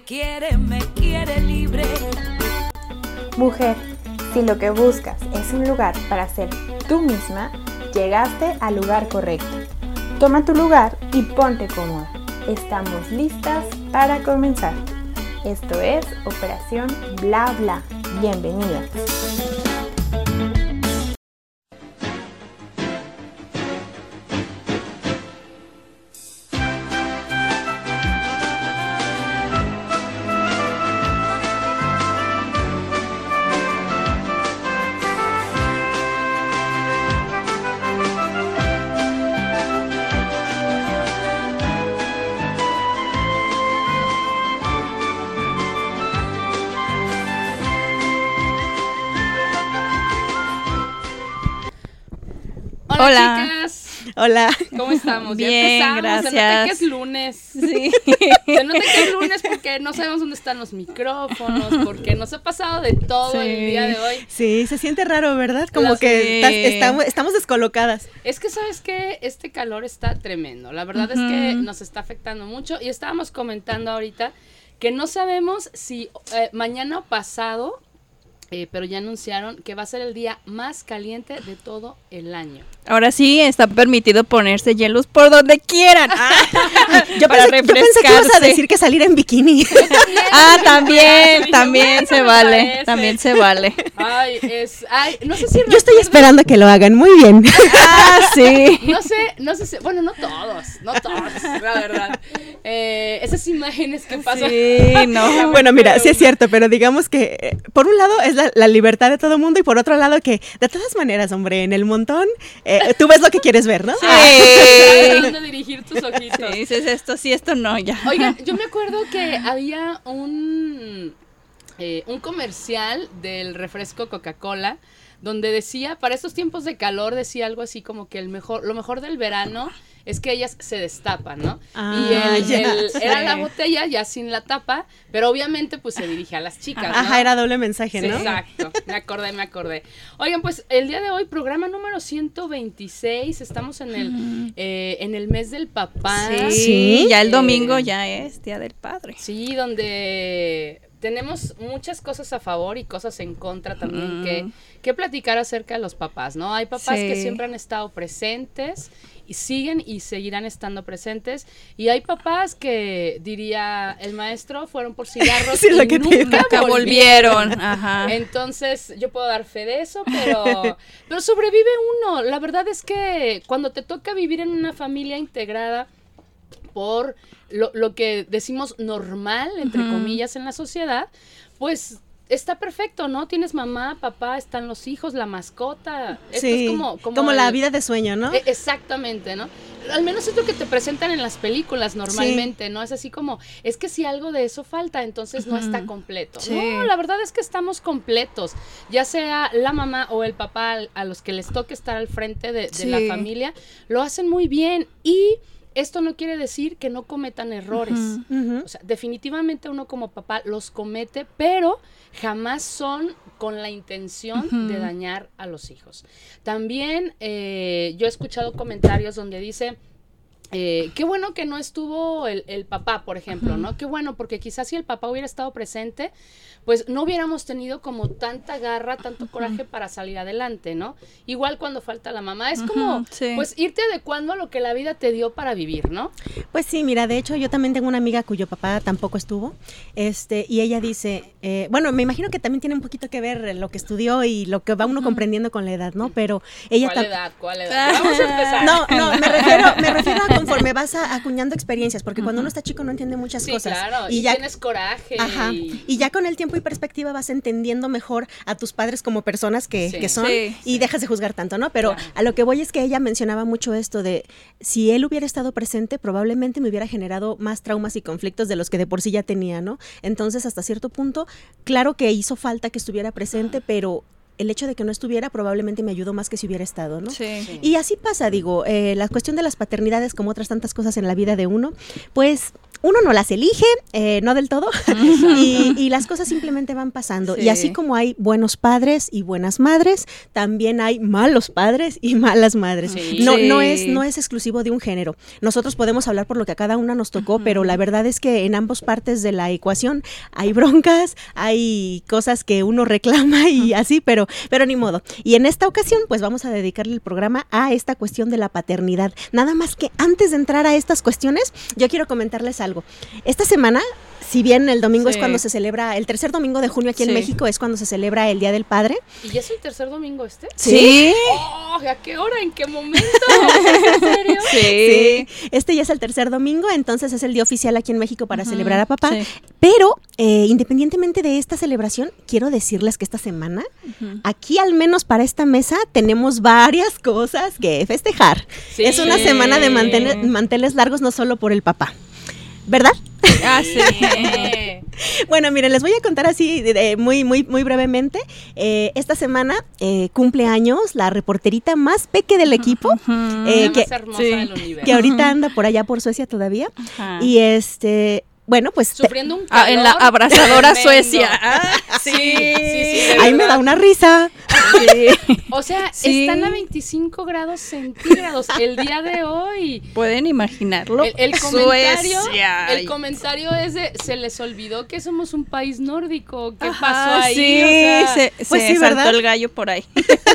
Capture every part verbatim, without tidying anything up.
quiere, me quiere libre. Mujer, si lo que buscas es un lugar para ser tú misma, llegaste al lugar correcto. Toma tu lugar y ponte cómoda. Estamos listas para comenzar. Esto es Operación Bla Bla. Bienvenidas. Hola, Hola, chicas. Hola. ¿Cómo estamos? Bien, ya empezamos. gracias. Se nota que es lunes. Sí. Se nota que es lunes porque no sabemos dónde están los micrófonos, porque nos ha pasado de todo Sí. el día de hoy. Sí, se siente raro, ¿verdad? Como Las- que Sí. estás- estamos, estamos descolocadas. Es que, ¿sabes qué? Este calor está tremendo. La verdad es que nos está afectando mucho. Y estábamos comentando ahorita que no sabemos si eh, mañana o pasado, eh, pero ya anunciaron que va a ser el día más caliente de todo el año. Ahora sí está permitido ponerse hielos por donde quieran. Yo, Para pensé, yo pensé que ibas a refrescarse. decir que salir en bikini. Ah, Sí, también, dije, también bueno, se me vale, parece. también se vale. Ay, es, ay, no sé si Yo estoy recuerdan- esperando a que lo hagan. Muy bien. Ah, sí. No sé, no sé si, bueno, no todos, no todos, la verdad. Eh, esas imágenes que pasan. Sí, no. Bueno, mira, sí es cierto, pero digamos que eh, por un lado es la, la libertad de todo mundo y por otro lado que de todas maneras, hombre, en el montón eh, tú ves lo que quieres ver, ¿no? ¿A Sí. dónde dirigir tus ojitos? Sí, dices esto sí, esto no, ya. Oigan, yo me acuerdo que había un, eh, un comercial del refresco Coca-Cola donde decía, para estos tiempos de calor, decía algo así como que el mejor, lo mejor del verano es que ellas se destapan, ¿no? Ah, y el, ya, el- sí. era la botella ya sin la tapa, pero obviamente pues se dirige a las chicas, ¿no? Ajá, era doble mensaje, Sí, ¿no? exacto, me acordé, me acordé. Oigan, pues el día de hoy, programa número ciento veintiséis, estamos en el, eh, en el mes del papá. Sí, Sí. ya el domingo Eh, ya es Día del Padre. Sí, donde tenemos muchas cosas a favor y cosas en contra también Mm. que, que platicar acerca de los papás, ¿no? Hay papás Sí. que siempre han estado presentes y siguen y seguirán estando presentes, y hay papás que, diría el maestro, fueron por cigarros Sí, y lo que te iba- nunca Nunca volvieron. Ajá. Entonces, yo puedo dar fe de eso, pero, pero sobrevive uno. La verdad es que cuando te toca vivir en una familia integrada por lo, lo que decimos normal, entre Ujú. comillas, en la sociedad, pues está perfecto, ¿no? Tienes mamá, papá, están los hijos, la mascota. Esto Sí, es como, como, como la el- vida de sueño, ¿no? e- Exactamente, ¿no? Al menos es lo que te presentan en las películas normalmente, ¿no? Es así como, es que si algo de eso falta, entonces no Ujú. está completo. Sí. No, la verdad es que estamos completos, ya sea la mamá o el papá al- a los que les toque estar al frente de, de Sí. la familia, lo hacen muy bien, y esto no quiere decir que no cometan errores. Ujú. Ujú. O sea, definitivamente uno como papá los comete, pero jamás son con la intención Ujú. de dañar a los hijos. También eh, yo he escuchado comentarios donde dice, eh, qué bueno que no estuvo el, el papá, por ejemplo, ¿no? Qué bueno, porque quizás si el papá hubiera estado presente, pues no hubiéramos tenido como tanta garra, tanto coraje para salir adelante, ¿no? Igual cuando falta la mamá, es como, Ujú, sí. pues irte adecuando a lo que la vida te dio para vivir, ¿no? Pues sí, mira, de hecho yo también tengo una amiga cuyo papá tampoco estuvo, este, y ella dice, eh, bueno, me imagino que también tiene un poquito que ver lo que estudió y lo que va uno comprendiendo con la edad, ¿no? Pero ella ¿Cuál tam- edad? ¿Cuál edad? Vamos a empezar. No, no, me refiero, me refiero a conforme vas a- acuñando experiencias, porque cuando uno está chico no entiende muchas Sí, cosas. claro, y, ya, tienes coraje. ajá, y- y ya con el tiempo y perspectiva vas entendiendo mejor a tus padres como personas que, Sí. que son Sí, y dejas de juzgar tanto, ¿no? Pero Claro. a lo que voy es que ella mencionaba mucho esto de si él hubiera estado presente, probablemente me hubiera generado más traumas y conflictos de los que de por sí ya tenía, ¿no? Entonces, hasta cierto punto, claro que hizo falta que estuviera presente, pero el hecho de que no estuviera probablemente me ayudó más que si hubiera estado, ¿no? Sí. Sí. Y así pasa, digo, eh, la cuestión de las paternidades, como otras tantas cosas en la vida de uno, pues uno no las elige, eh, no del todo, y, y las cosas simplemente van pasando. Sí. Y así como hay buenos padres y buenas madres, también hay malos padres y malas madres. Sí. No, Sí. no es, no es exclusivo de un género. Nosotros podemos hablar por lo que a cada una nos tocó, Ujú. pero la verdad es que en ambas partes de la ecuación hay broncas, hay cosas que uno reclama y así, pero, pero ni modo. Y en esta ocasión, pues vamos a dedicarle el programa a esta cuestión de la paternidad. Nada más que antes de entrar a estas cuestiones, yo quiero comentarles algo. Esta semana, si bien el domingo Sí. es cuando se celebra, el tercer domingo de junio aquí en Sí. México es cuando se celebra el Día del Padre. ¿Y ya es el tercer domingo este? Sí. Oh, ¿a qué hora? ¿En qué momento? ¿En serio? Sí. Sí, este ya es el tercer domingo, entonces es el día oficial aquí en México para Ujú, celebrar a papá. sí. Pero eh, independientemente de esta celebración, quiero decirles que esta semana, Ujú. aquí al menos para esta mesa, tenemos varias cosas que festejar. Sí. Es una semana de mantele- manteles largos, no solo por el papá. ¿Verdad? Ah, sí. Bueno, miren, les voy a contar así de- de- muy, muy, muy brevemente. Eh, esta semana eh, cumple años la reporterita más peque del equipo, Ujú. eh, La que- más hermosa sí. del universo. que ahorita anda por allá por Suecia todavía. Ajá. Y este, bueno, pues te- Sufriendo un Ah, en la calor abrasadora tremendo. Suecia. Ah, Sí, sí, sí. de ahí me verdad. da una risa. Sí. O sea, Sí. están a veinticinco grados centígrados el día de hoy. ¿Pueden imaginarlo? El, el comentario, Suecia. el comentario es de, se les olvidó que somos un país nórdico. ¿Qué Ajá, pasó ahí? Sí, O sea, se, pues se sí, saltó ¿verdad? el gallo por ahí.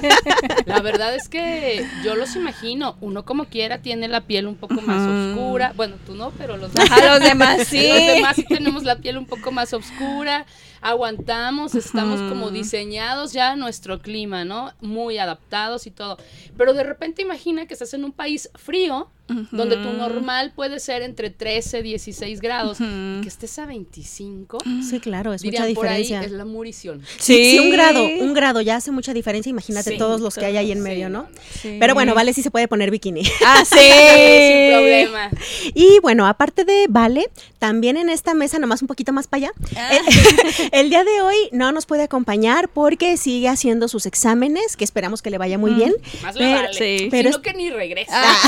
la verdad es que yo los imagino. Uno como quiera tiene la piel un poco más Ujú. oscura. Bueno, tú no, pero los Ajá, los demás sí. Los demás sí tenemos la piel un poco más oscura, aguantamos, estamos Ujú. como diseñados ya a nuestro clima, ¿no? Muy adaptados y todo. Pero de repente imagina que estás en un país frío, donde tu normal puede ser entre trece, dieciséis grados, Ujú. que estés a veinticinco, Sí, claro, es dirían mucha por ahí, diferencia. es la murición. Sí, sí, un grado, un grado ya hace mucha diferencia, imagínate Sí, todos los que hay ahí en sí, medio, ¿no? no, no. Sí. Pero bueno, Vale sí se puede poner bikini. Ah, sí. Sin problema. Y bueno, aparte de Vale, también en esta mesa, nomás un poquito más para allá, Ah. eh, el día de hoy no nos puede acompañar porque sigue haciendo sus exámenes, que esperamos que le vaya muy bien. Más le Pero- vale. sí. pero Sino es- que ni regresa. Ah.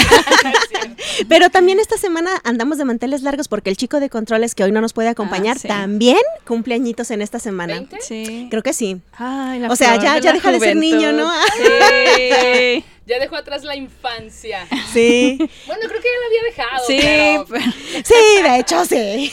Pero también esta semana andamos de manteles largos porque el chico de controles que hoy no nos puede acompañar Ah, sí. también cumple añitos en esta semana. ¿veinte? Sí. Creo que sí. Ay, la O sea, flor ya- de ya la deja de ser niño, ¿no? Sí. Ya dejó atrás la infancia. Sí. Bueno, creo que ya la había dejado. Sí, pero- pero- Sí, de hecho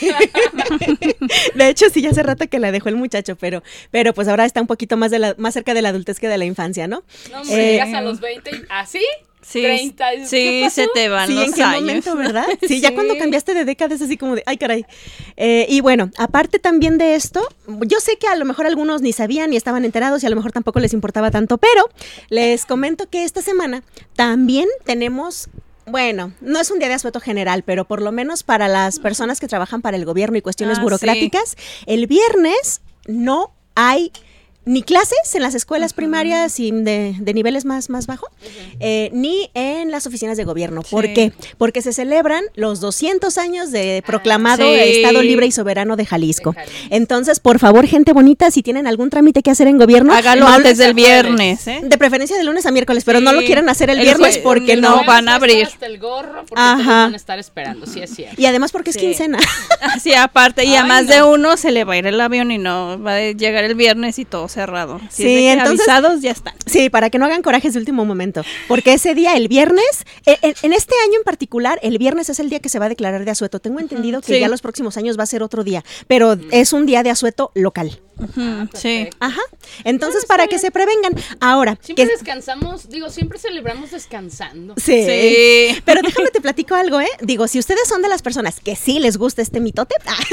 sí. De hecho sí, ya hace rato que la dejó el muchacho, pero, pero pues ahora está un poquito más de la, más cerca de la adultez que de la infancia, ¿no? No, hombre, Eh, llegas a los veinte y así, sí, treinta. ¿Qué sí, pasó? se te van Sí, los ¿en qué años. momento, verdad? Sí, ya Sí. cuando cambiaste de década es así como de, ay, caray. Eh, y bueno, aparte también de esto, yo sé que a lo mejor algunos ni sabían ni estaban enterados y a lo mejor tampoco les importaba tanto, pero les comento que esta semana también tenemos... Bueno, no es un día de asueto general, pero por lo menos para las personas que trabajan para el gobierno y cuestiones Ah, burocráticas, el viernes no hay ni clases en las escuelas primarias y de, de niveles más, más bajos, eh, ni en las oficinas de gobierno. ¿Por Sí. qué? Porque se celebran los doscientos años de proclamado sí. Estado Libre y Soberano de Jalisco. De Jalisco. Entonces, por favor, gente bonita, si tienen algún trámite que hacer en gobierno, Hágalo no- antes del a jueves. viernes, ¿eh? de preferencia de lunes a miércoles, pero no lo Sí. quieren hacer el El viernes jue- porque no no. Vamos van a estar abrir. hasta el gorro porque Ajá. todos van a estar esperando, sí es cierto. Y además porque es Sí. quincena. Así aparte, y a Ay, más no. de uno se le va a ir el avión y no va a llegar el viernes y todo cerrado. Así Sí, es de que entonces- avisados ya están. Sí, para que no hagan corajes de último momento. Porque ese día, el viernes, eh, en, en este año en particular, el viernes es el día que se va a declarar de asueto. Tengo entendido que Sí. ya los próximos años va a ser otro día, pero es un día de asueto local. Ujú, Ah, sí. perfecto. Ajá. Entonces, Ah, está para bien. que se prevengan. Ahora, Siempre que- descansamos, digo, siempre celebramos descansando. Sí. Sí. Pero déjame te platico algo, ¿eh? Digo, si ustedes son de las personas que sí les gusta este mitote,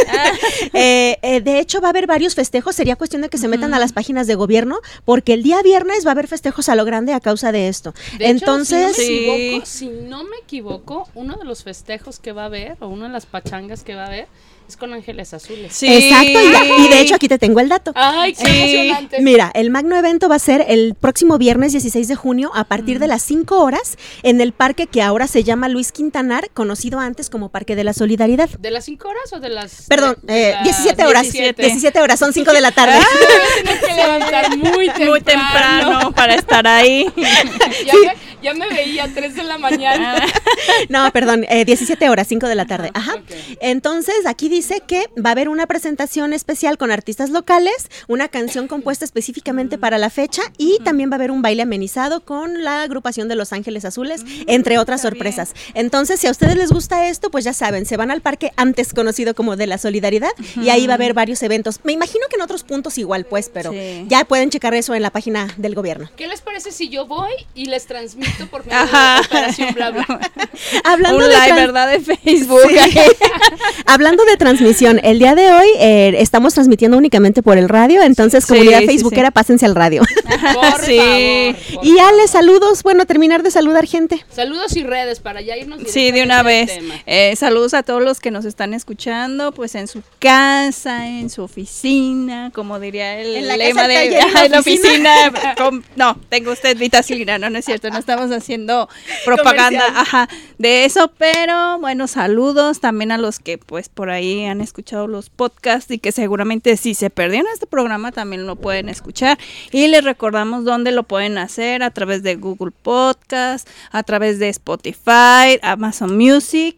eh, eh, de hecho va a haber varios festejos, sería cuestión de que se metan a las páginas de gobierno, porque el día viernes va a haber festejos a lo grande a causa de esto. De Entonces, hecho, si no, me Sí. equivoco, si no me equivoco, uno de los festejos que va a haber, o una de las pachangas que va a haber, es con Ángeles Azules. Sí. Exacto, y, ya- y de hecho aquí te tengo el dato. Ay, qué Sí. emocionante. Mira, el magno evento va a ser el próximo viernes dieciséis de junio a partir de las cinco horas en el parque que ahora se llama Luis Quintanar, conocido antes como Parque de la Solidaridad. ¿De las cinco horas o de las...? Perdón, de- de eh, las diecisiete horas. diecisiete? diecisiete horas, son cinco de la tarde. Ah, me voy a tener que levantar muy temprano. Muy temprano para estar ahí. ya, me, ya me veía tres de la mañana. No, perdón, eh, diecisiete horas, cinco de la tarde. Ajá. ok. Entonces, aquí dice que va a haber una presentación especial con artistas locales, una canción compuesta específicamente para la fecha y también va a haber un baile amenizado con la agrupación de Los Ángeles Azules, entre otras sorpresas. Entonces, si a ustedes les gusta esto, pues ya saben, se van al parque antes conocido como de la Solidaridad y ahí va a haber varios eventos. Me imagino que en otros puntos igual, pues, pero Sí. ya pueden checar eso en la página del gobierno. ¿Qué les parece si yo voy y les transmito por medio Ajá. de Operación Bla Bla? Hablando Un de live, trans- ¿verdad? De Facebook. Sí. Hablando de transmisión, el día de hoy eh, estamos transmitiendo únicamente por el radio, entonces Sí, comunidad sí, facebookera, sí. pásense al radio. Por Sí. favor. por Y Ale, favor. saludos, bueno, terminar de saludar gente. Saludos y redes para ya irnos Sí, de una directamente vez. al tema. Eh, saludos a todos los que nos están escuchando, pues en su casa, en su oficina, como diría el En la lema casa, el de taller, en la en la oficina. oficina. con- no, tengo usted vitacilina, no, no es cierto, no estamos haciendo propaganda, Comercial. ajá, de eso, pero bueno, saludos también a los que pues por ahí han escuchado los podcasts y que seguramente si se perdieron este programa también lo pueden escuchar y les recordamos dónde lo pueden hacer a través de Google Podcast, a través de Spotify, Amazon Music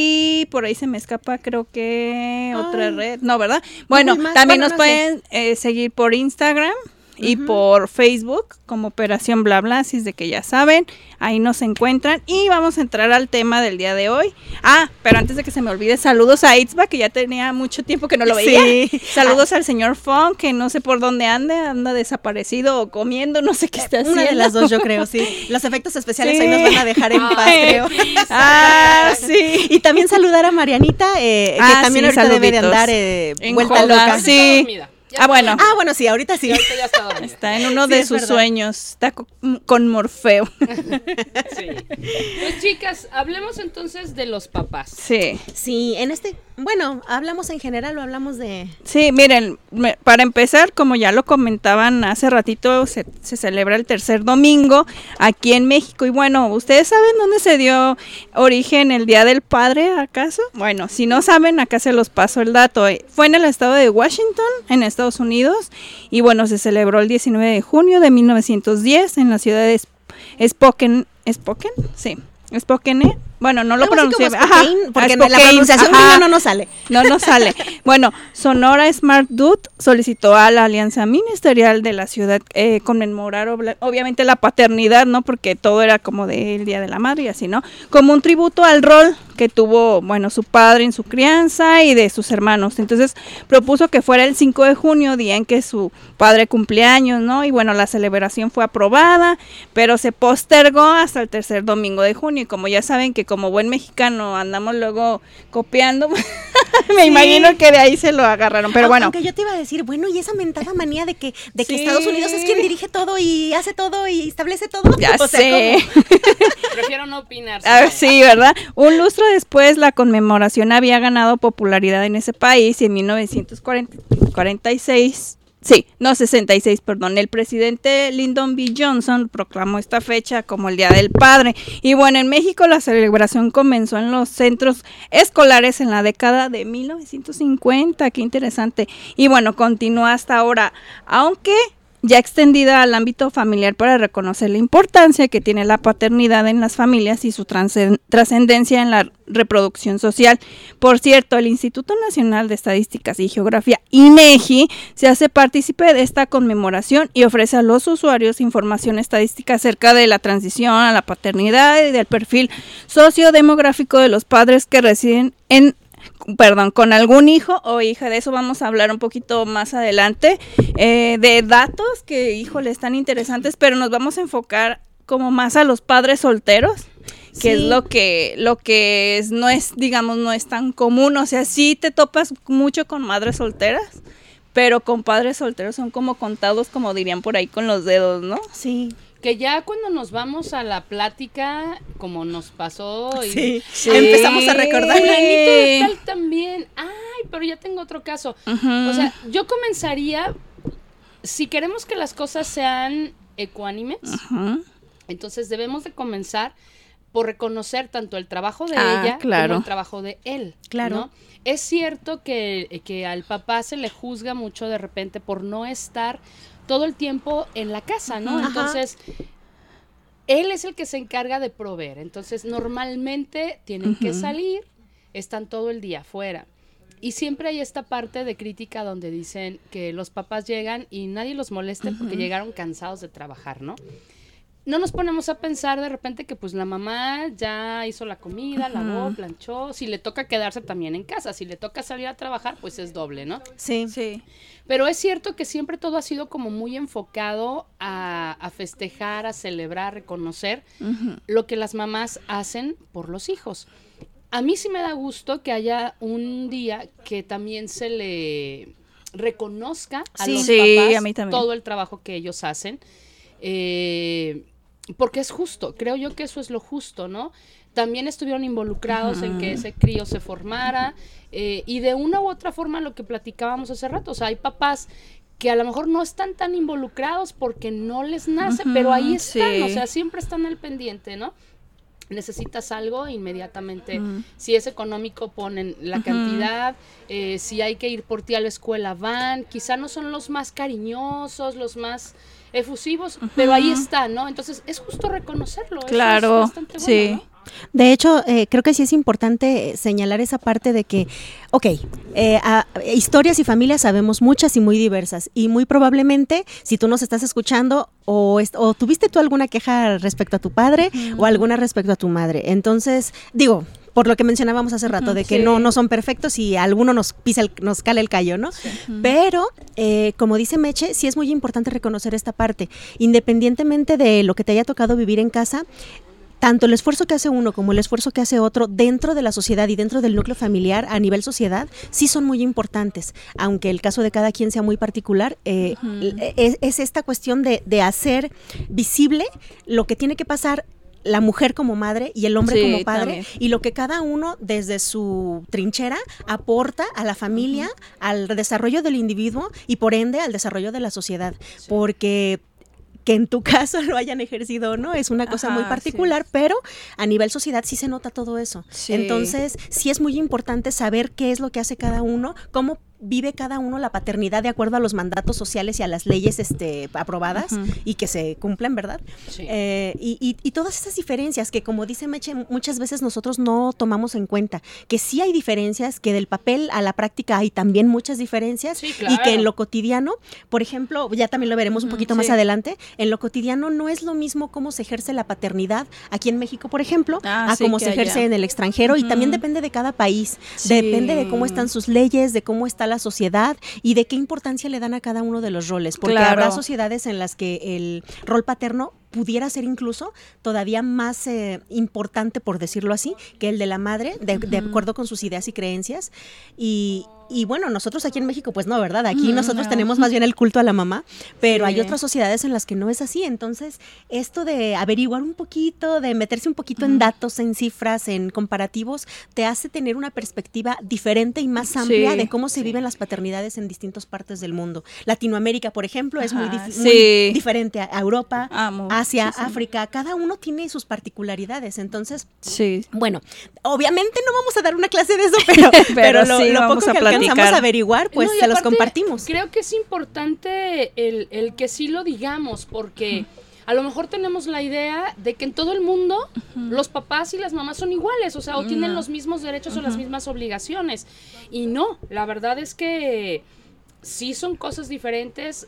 y por ahí se me escapa creo que otra Ay. red, no, ¿verdad? Bueno, Google más, también bueno, nos no sé. pueden eh, seguir por Instagram y Ujú. por Facebook como Operación Bla Bla, así es de que ya saben, ahí nos encuentran y vamos a entrar al tema del día de hoy. Ah, pero antes de que se me olvide, saludos a Itzba, que ya tenía mucho tiempo que no lo veía. Sí. Saludos al señor Fong, que no sé por dónde ande, anda desaparecido o comiendo, no sé qué está haciendo. Una de las dos, yo creo, sí. Los efectos especiales Sí. hoy nos van a dejar en Ay, paz, creo. Cris. Ah, sí. Y también saludar a Marianita, eh, que Ah, también sí, ahorita debe de saluditos. andar eh, En vuelta joda, loca. Ahorita sí. está dormida. Ya Ah, está bueno. dormida. Ah, bueno, sí, ahorita sí. Sí, ahorita ya está dormida. Está en uno Sí, de es sus verdad. sueños, está co- con Morfeo. Sí. Pues chicas, hablemos entonces de los papás. Sí. Sí, en este, bueno, ¿hablamos en general o hablamos de...? Sí, miren, me- para empezar, como ya lo comentaban hace ratito, se, se celebra el tercer domingo aquí en México. Y bueno, ¿ustedes saben dónde se dio origen el Día del Padre, acaso? Bueno, si no saben, acá se los paso el dato. Eh, Fue en el estado de Washington, en Estados Unidos, y bueno, se celebró el diecinueve de junio de mil novecientos diez en la ciudad de Sp- Spokane. ¿Spokane? Sí. Spokane. Bueno, no lo Algo así como pronuncié. Ajá, Spokane, porque ah, la Spokane, pronunciación ajá. gringa no nos sale. No nos sale. Bueno, Sonora Smart Dude solicitó a la Alianza Ministerial de la ciudad eh, conmemorar obla- obviamente la paternidad, ¿no? Porque todo era como del Día de la Madre y así, ¿no? Como un tributo al rol que tuvo, bueno, su padre en su crianza y de sus hermanos. Entonces propuso que fuera el cinco de junio, día en que su padre cumplía años, ¿no? Y bueno, la celebración fue aprobada, pero se postergó hasta el tercer domingo de junio. Y como ya saben que como buen mexicano andamos luego copiando, me Sí. imagino que de ahí se lo agarraron. Pero Aunque- bueno, Aunque yo te iba a decir, bueno, y esa mentada manía de que, de que Sí. Estados Unidos es quien dirige todo y hace todo y establece todo. ya O sea, sé. ¿cómo? Prefiero no opinar. Ah, sobre- sí, ¿verdad? Un lustro después, la conmemoración había ganado popularidad en ese país y en mil novecientos cuarenta y seis, sí, no, sesenta y seis, perdón, el presidente Lyndon B. Johnson proclamó esta fecha como el Día del Padre. Y bueno, en México la celebración comenzó en los centros escolares en la década de mil novecientos cincuenta, qué interesante. Y bueno, continúa hasta ahora, aunque ya extendida al ámbito familiar para reconocer la importancia que tiene la paternidad en las familias y su transcen- trascendencia en la reproducción social. Por cierto, el Instituto Nacional de Estadísticas y Geografía, INEGI, se hace partícipe de esta conmemoración y ofrece a los usuarios información estadística acerca de la transición a la paternidad y del perfil sociodemográfico de los padres que residen en perdón, con algún hijo o hija. De eso vamos a hablar un poquito más adelante, eh, de datos que, híjole, están interesantes, pero nos vamos a enfocar como más a los padres solteros, que Sí. es lo que, lo que es, no es, digamos, no es tan común. O sea, sí te topas mucho con madres solteras, pero con padres solteros son como contados, como dirían por ahí, con los dedos, ¿no? Sí. Que ya cuando nos vamos a la plática, como nos pasó, y, Sí, sí. Empezamos a recordar. fulanito de tal también, ay, pero ya tengo otro caso. Ujú. O sea, yo comenzaría, si queremos que las cosas sean ecuánimes, Ujú. entonces debemos de comenzar por reconocer tanto el trabajo de Ah, ella claro. como el trabajo de él. Claro. ¿no? Es cierto que, que al papá se le juzga mucho de repente por no estar todo el tiempo en la casa, ¿no? Ajá. Entonces, él es el que se encarga de proveer. Entonces, normalmente tienen que salir, están todo el día afuera. Y siempre hay esta parte de crítica donde dicen que los papás llegan y nadie los moleste porque llegaron cansados de trabajar, ¿no? No nos ponemos a pensar de repente que pues la mamá ya hizo la comida, lavó, planchó, si le toca quedarse también en casa, si le toca salir a trabajar, pues es doble, ¿no? Sí. Sí. Pero es cierto que siempre todo ha sido como muy enfocado a, a festejar, a celebrar, a reconocer Ujú. lo que las mamás hacen por los hijos. A mí sí me da gusto que haya un día que también se le reconozca a Sí. los Sí, papás a mí también. todo el trabajo que ellos hacen. Eh, porque es justo, creo yo que eso es lo justo, ¿no? También estuvieron involucrados en que ese crío se formara eh, y de una u otra forma lo que platicábamos hace rato, o sea, hay papás que a lo mejor no están tan involucrados porque no les nace, Ujú, pero ahí están, sí. o sea, siempre están al pendiente, ¿no? Necesitas algo, inmediatamente, Mm. si es económico, ponen la Ujú. cantidad, eh, si hay que ir por ti a la escuela, van, quizá no son los más cariñosos, los más efusivos, pero ahí está, ¿no? Entonces, es justo reconocerlo. eso es Claro, bastante bueno, sí. ¿no? De hecho, eh, creo que sí es importante señalar esa parte de que, ok, eh, a- historias y familias sabemos muchas y muy diversas, y muy probablemente, si tú nos estás escuchando, o, est- o tuviste tú alguna queja respecto a tu padre, o alguna respecto a tu madre. Entonces, digo, por lo que mencionábamos hace rato, de que sí. no, no son perfectos y a alguno nos pisa, el- nos cala el callo, ¿no? Pero, eh, como dice Meche, sí es muy importante reconocer esta parte, independientemente de lo que te haya tocado vivir en casa. Tanto el esfuerzo que hace uno como el esfuerzo que hace otro dentro de la sociedad y dentro del núcleo familiar a nivel sociedad sí son muy importantes, aunque el caso de cada quien sea muy particular. eh, es, es esta cuestión de, de hacer visible lo que tiene que pasar la mujer como madre y el hombre Sí, como padre, también. y lo que cada uno desde su trinchera aporta a la familia, al desarrollo del individuo y por ende al desarrollo de la sociedad, porque que en tu caso lo hayan ejercido o no, es una cosa Ajá, muy sí. particular, pero a nivel sociedad sí se nota todo eso. Sí. Entonces, sí es muy importante saber qué es lo que hace cada uno, cómo vive cada uno la paternidad de acuerdo a los mandatos sociales y a las leyes este, aprobadas Ujú. y que se cumplen, ¿verdad? Sí. Eh, y, y- y todas esas diferencias que, como dice Meche, muchas veces nosotros no tomamos en cuenta, que sí hay diferencias, que del papel a la práctica hay también muchas diferencias, Sí, y claro. que en lo cotidiano, por ejemplo, ya también lo veremos un Ujú, poquito más sí. adelante, en lo cotidiano no es lo mismo cómo se ejerce la paternidad aquí en México, por ejemplo, Ah, a sí, cómo que se ejerce allá. en el extranjero, y Ujú. también depende de cada país, Sí. depende de cómo están sus leyes, de cómo está la sociedad y de qué importancia le dan a cada uno de los roles, porque Claro. habrá sociedades en las que el rol paterno pudiera ser incluso todavía más eh, importante, por decirlo así, que el de la madre, de, de acuerdo con sus ideas y creencias. Y, y bueno, nosotros aquí en México, pues no, ¿verdad? Aquí Mm, nosotros no. tenemos más bien el culto a la mamá, pero Sí. hay otras sociedades en las que no es así. Entonces, esto de averiguar un poquito, de meterse un poquito en datos, en cifras, en comparativos, te hace tener una perspectiva diferente y más amplia Sí. de cómo se viven las paternidades en distintas partes del mundo. Latinoamérica, por ejemplo, es muy, Ajá, dif- muy sí. diferente a a Europa, Amo. Asia, Sí, sí. África. Cada uno tiene sus particularidades. Entonces, Sí. bueno, obviamente no vamos a dar una clase de eso, pero, pero, Pero lo, sí, lo vamos poco a que alcanzamos platicar. a averiguar, pues No, y se los aparte, compartimos. Creo que es importante el, el que sí lo digamos, porque a lo mejor tenemos la idea de que en todo el mundo los papás y las mamás son iguales, o sea, o tienen No. los mismos derechos o las mismas obligaciones. Y no, la verdad es que sí son cosas diferentes.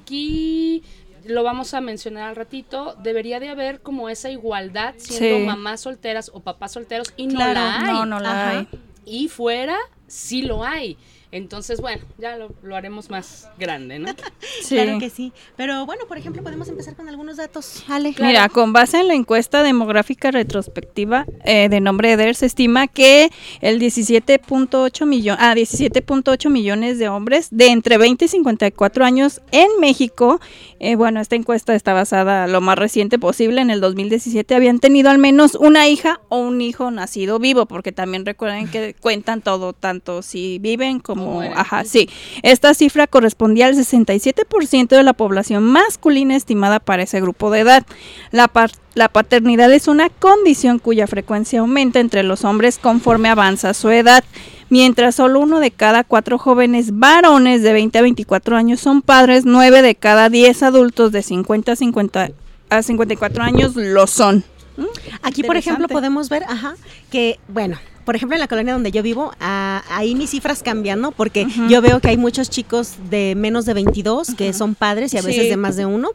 Aquí lo vamos a mencionar al ratito, debería de haber como esa igualdad siendo Sí. mamás solteras o papás solteros, y no Claro, la hay. No, no la Ajá. hay. Y fuera, sí lo hay. Entonces, bueno, ya lo, lo haremos más grande, ¿no? Sí. Claro que sí. Pero bueno, por ejemplo, podemos empezar con algunos datos. Ale. Mira, con base en la encuesta demográfica retrospectiva eh, de nombre EDER, se estima que el diecisiete punto ocho millones, ah, diecisiete punto ocho millones de hombres de entre veinte y cincuenta y cuatro años en México, eh, bueno, esta encuesta está basada lo más reciente posible, en el dos mil diecisiete, habían tenido al menos una hija o un hijo nacido vivo, porque también recuerden que cuentan todo, tanto si viven como, Como ajá, sí. Esta cifra correspondía al sesenta y siete por ciento de la población masculina estimada para ese grupo de edad. La par- La paternidad es una condición cuya frecuencia aumenta entre los hombres conforme avanza su edad, mientras solo uno de cada cuatro jóvenes varones de veinte a veinticuatro años son padres, nueve de cada diez adultos de cincuenta a cincuenta a cincuenta y cuatro años lo son. ¿Mm? Aquí, por ejemplo, Interesante. podemos ver, ajá, que, bueno, por ejemplo, en la colonia donde yo vivo, ah, ahí mis cifras cambian, ¿no? Porque Ujú. yo veo que hay muchos chicos de menos de veintidós que son padres y a veces Sí. de más de uno.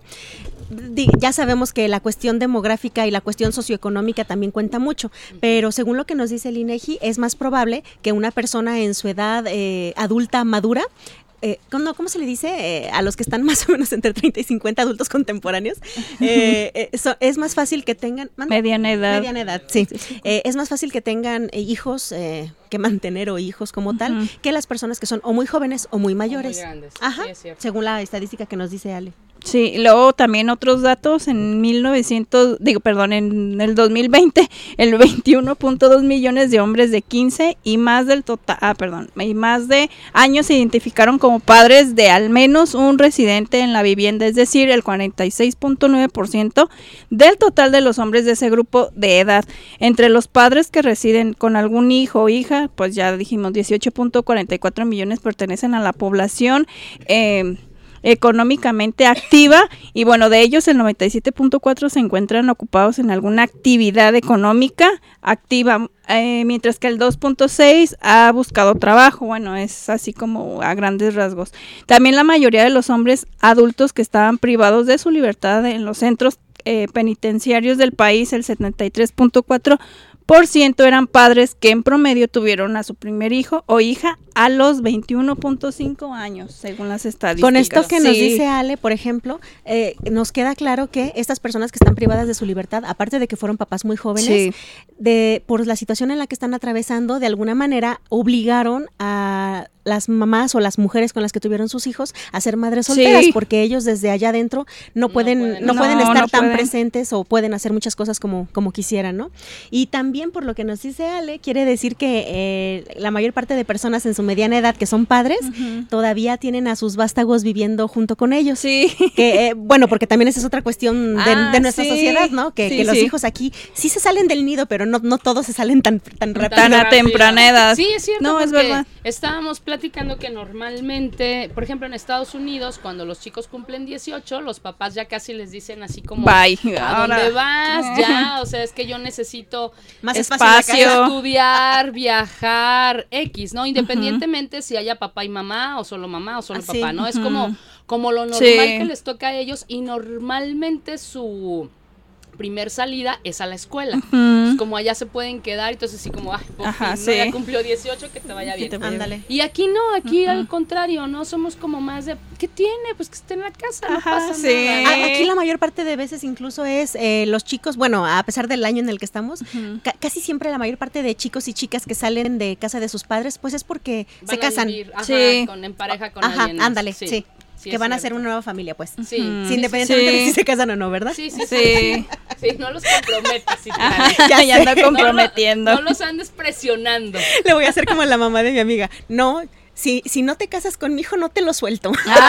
Di- Ya sabemos que la cuestión demográfica y la cuestión socioeconómica también cuenta mucho, pero según lo que nos dice el INEGI, es más probable que una persona en su edad eh, adulta madura, eh, ¿cómo, ¿cómo se le dice? Eh, a los que están más o menos entre treinta y cincuenta adultos contemporáneos, eh, eh, eso, es más fácil que tengan... ¿mande? Mediana edad. Mediana edad, sí. Eh, es más fácil que tengan eh, hijos, eh, que mantener o hijos como tal, Ujú. que las personas que son o muy jóvenes o muy mayores. Muy grandes. Ajá, Sí, es cierto. según la estadística que nos dice Ale. Sí, luego también otros datos, en mil novecientos, digo, perdón, en el dos mil veinte, el veintiuno punto dos millones de hombres de quince y más del total, ah, perdón, y más de años se identificaron como padres de al menos un residente en la vivienda, es decir, el cuarenta y seis punto nueve por ciento del total de los hombres de ese grupo de edad. Entre los padres que residen con algún hijo o hija, pues ya dijimos, dieciocho punto cuarenta y cuatro millones pertenecen a la población eh, económicamente activa, y bueno, de ellos el noventa y siete punto cuatro se encuentran ocupados en alguna actividad económica activa, eh, mientras que el dos punto seis ha buscado trabajo. Bueno, es así como a grandes rasgos. También la mayoría de los hombres adultos que estaban privados de su libertad en los centros eh, penitenciarios del país, el setenta y tres punto cuatro por ciento eran padres que en promedio tuvieron a su primer hijo o hija a los veintiuno punto cinco años, según las estadísticas. Con esto que nos Sí. dice Ale, por ejemplo, eh, nos queda claro que estas personas que están privadas de su libertad, aparte de que fueron papás muy jóvenes, Sí. de por la situación en la que están atravesando, de alguna manera obligaron a las mamás o las mujeres con las que tuvieron sus hijos a ser madres solteras, Sí. porque ellos desde allá adentro no No pueden no pueden. pueden, No, estar no tan pueden. presentes o pueden hacer muchas cosas como, como quisieran, ¿no? Y también por lo que nos dice Ale, quiere decir que eh, la mayor parte de personas en su mediana edad que son padres, Ujú. todavía tienen a sus vástagos viviendo junto con ellos. Sí. Que, eh, bueno, porque también esa es otra cuestión de, Ah, de nuestra sí. sociedad, ¿no? Que, Sí, que los sí. hijos aquí sí se salen del nido, pero no, no todos se salen tan, tan rápido. Tan a rápido. temprana edad. Sí, es cierto. No, es porque verdad. Estábamos platicando que normalmente, por ejemplo, en Estados Unidos, cuando los chicos cumplen dieciocho, los papás ya casi les dicen así como, Bye. ¿a Ahora. dónde vas? Ya, o sea, es que yo necesito Más espacio, en la Espacio. casa. estudiar, viajar, X, ¿no? Independientemente si haya papá y mamá, o solo mamá, o solo Ah, sí. papá, ¿no? Es Ujú. como, como lo normal Sí. que les toca a ellos, y normalmente su primer salida es a la escuela. Ujú. Pues como allá se pueden quedar, entonces sí como, ay, por Ajá, fin, ¿no? sí. Ya cumplió dieciocho, que te vaya bien. te vaya Ándale. Y aquí no, aquí Ujú. al contrario, ¿no? Somos como más de, ¿qué tiene? Pues que esté en la casa, no Ajá, pasa sí. nada. Ah, aquí la mayor parte de veces incluso es eh, los chicos, bueno, a pesar del año en el que estamos, Ujú. ca- casi siempre la mayor parte de chicos y chicas que salen de casa de sus padres, pues es porque Van se a casan. vivir, ajá, Sí. con, en pareja con Ajá, alguien más. ándale, sí. sí, que es van a cierto. ser una nueva familia, pues. Sí, Ujú. sí, Sí, sí, independientemente sí. de si se casan o no, ¿verdad? Sí, sí, sí. Sí. Sí, no los comprometas. Sí, Ya, Ya anda sé. comprometiendo. No, lo- no los andes presionando. Le voy a hacer como la mamá de mi amiga. No, si, si no te casas con mi hijo, no te lo suelto.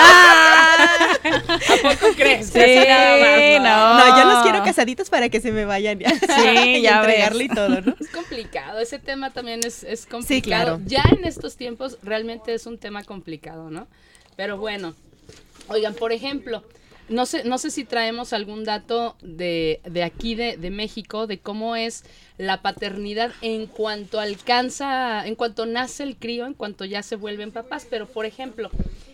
Ah. ¿A poco crees? Sí, Así nada más, no. No, yo los quiero casaditos para que se me vayan ya. Sí, y ya entregarle ves. y todo, ¿no? Es complicado, ese tema también es, es complicado. claro. Ya en estos tiempos realmente es un tema complicado, ¿no? Pero bueno, oigan, por ejemplo, no sé, no sé si traemos algún dato de, de aquí de, de México, de cómo es la paternidad en cuanto alcanza, en cuanto nace el crío, en cuanto ya se vuelven papás, pero por ejemplo,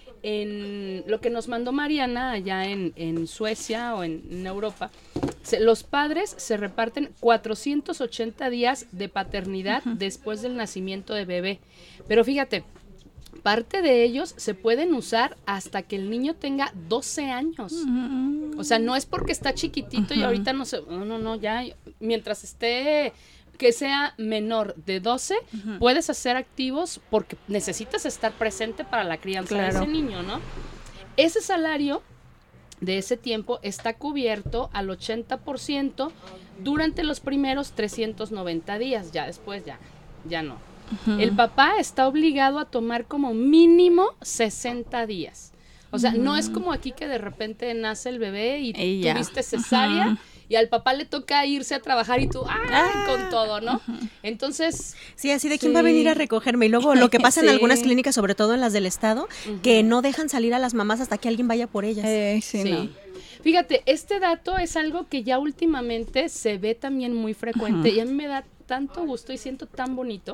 en lo que nos mandó Mariana allá en, en Suecia o en, en Europa, se- los padres se reparten cuatrocientos ochenta días de paternidad después del nacimiento de bebé. Pero fíjate, parte de ellos se pueden usar hasta que el niño tenga doce años. Uh-huh. O sea, no es porque está chiquitito uh-huh. y ahorita no se... No, no, no, ya, mientras esté... que sea menor de doce, uh-huh. puedes hacer activos porque necesitas estar presente para la crianza claro. de ese niño, ¿no? Ese salario de ese tiempo está cubierto al ochenta por ciento durante los primeros trescientos noventa días, ya después ya, ya no. Uh-huh. El papá está obligado a tomar como mínimo sesenta días. O sea, uh-huh. no es como aquí que de repente nace el bebé y, y tuviste cesárea, uh-huh. y al papá le toca irse a trabajar y tú, ¡ay! Ah, con todo, ¿no? Uh-huh. Entonces... Sí, así de quién sí. va a venir a recogerme. Y luego lo que pasa sí. en algunas clínicas, sobre todo en las del estado, uh-huh. que no dejan salir a las mamás hasta que alguien vaya por ellas. Eh, sí, sí. No. Fíjate, este dato es algo que ya últimamente se ve también muy frecuente uh-huh. y a mí me da tanto gusto y siento tan bonito.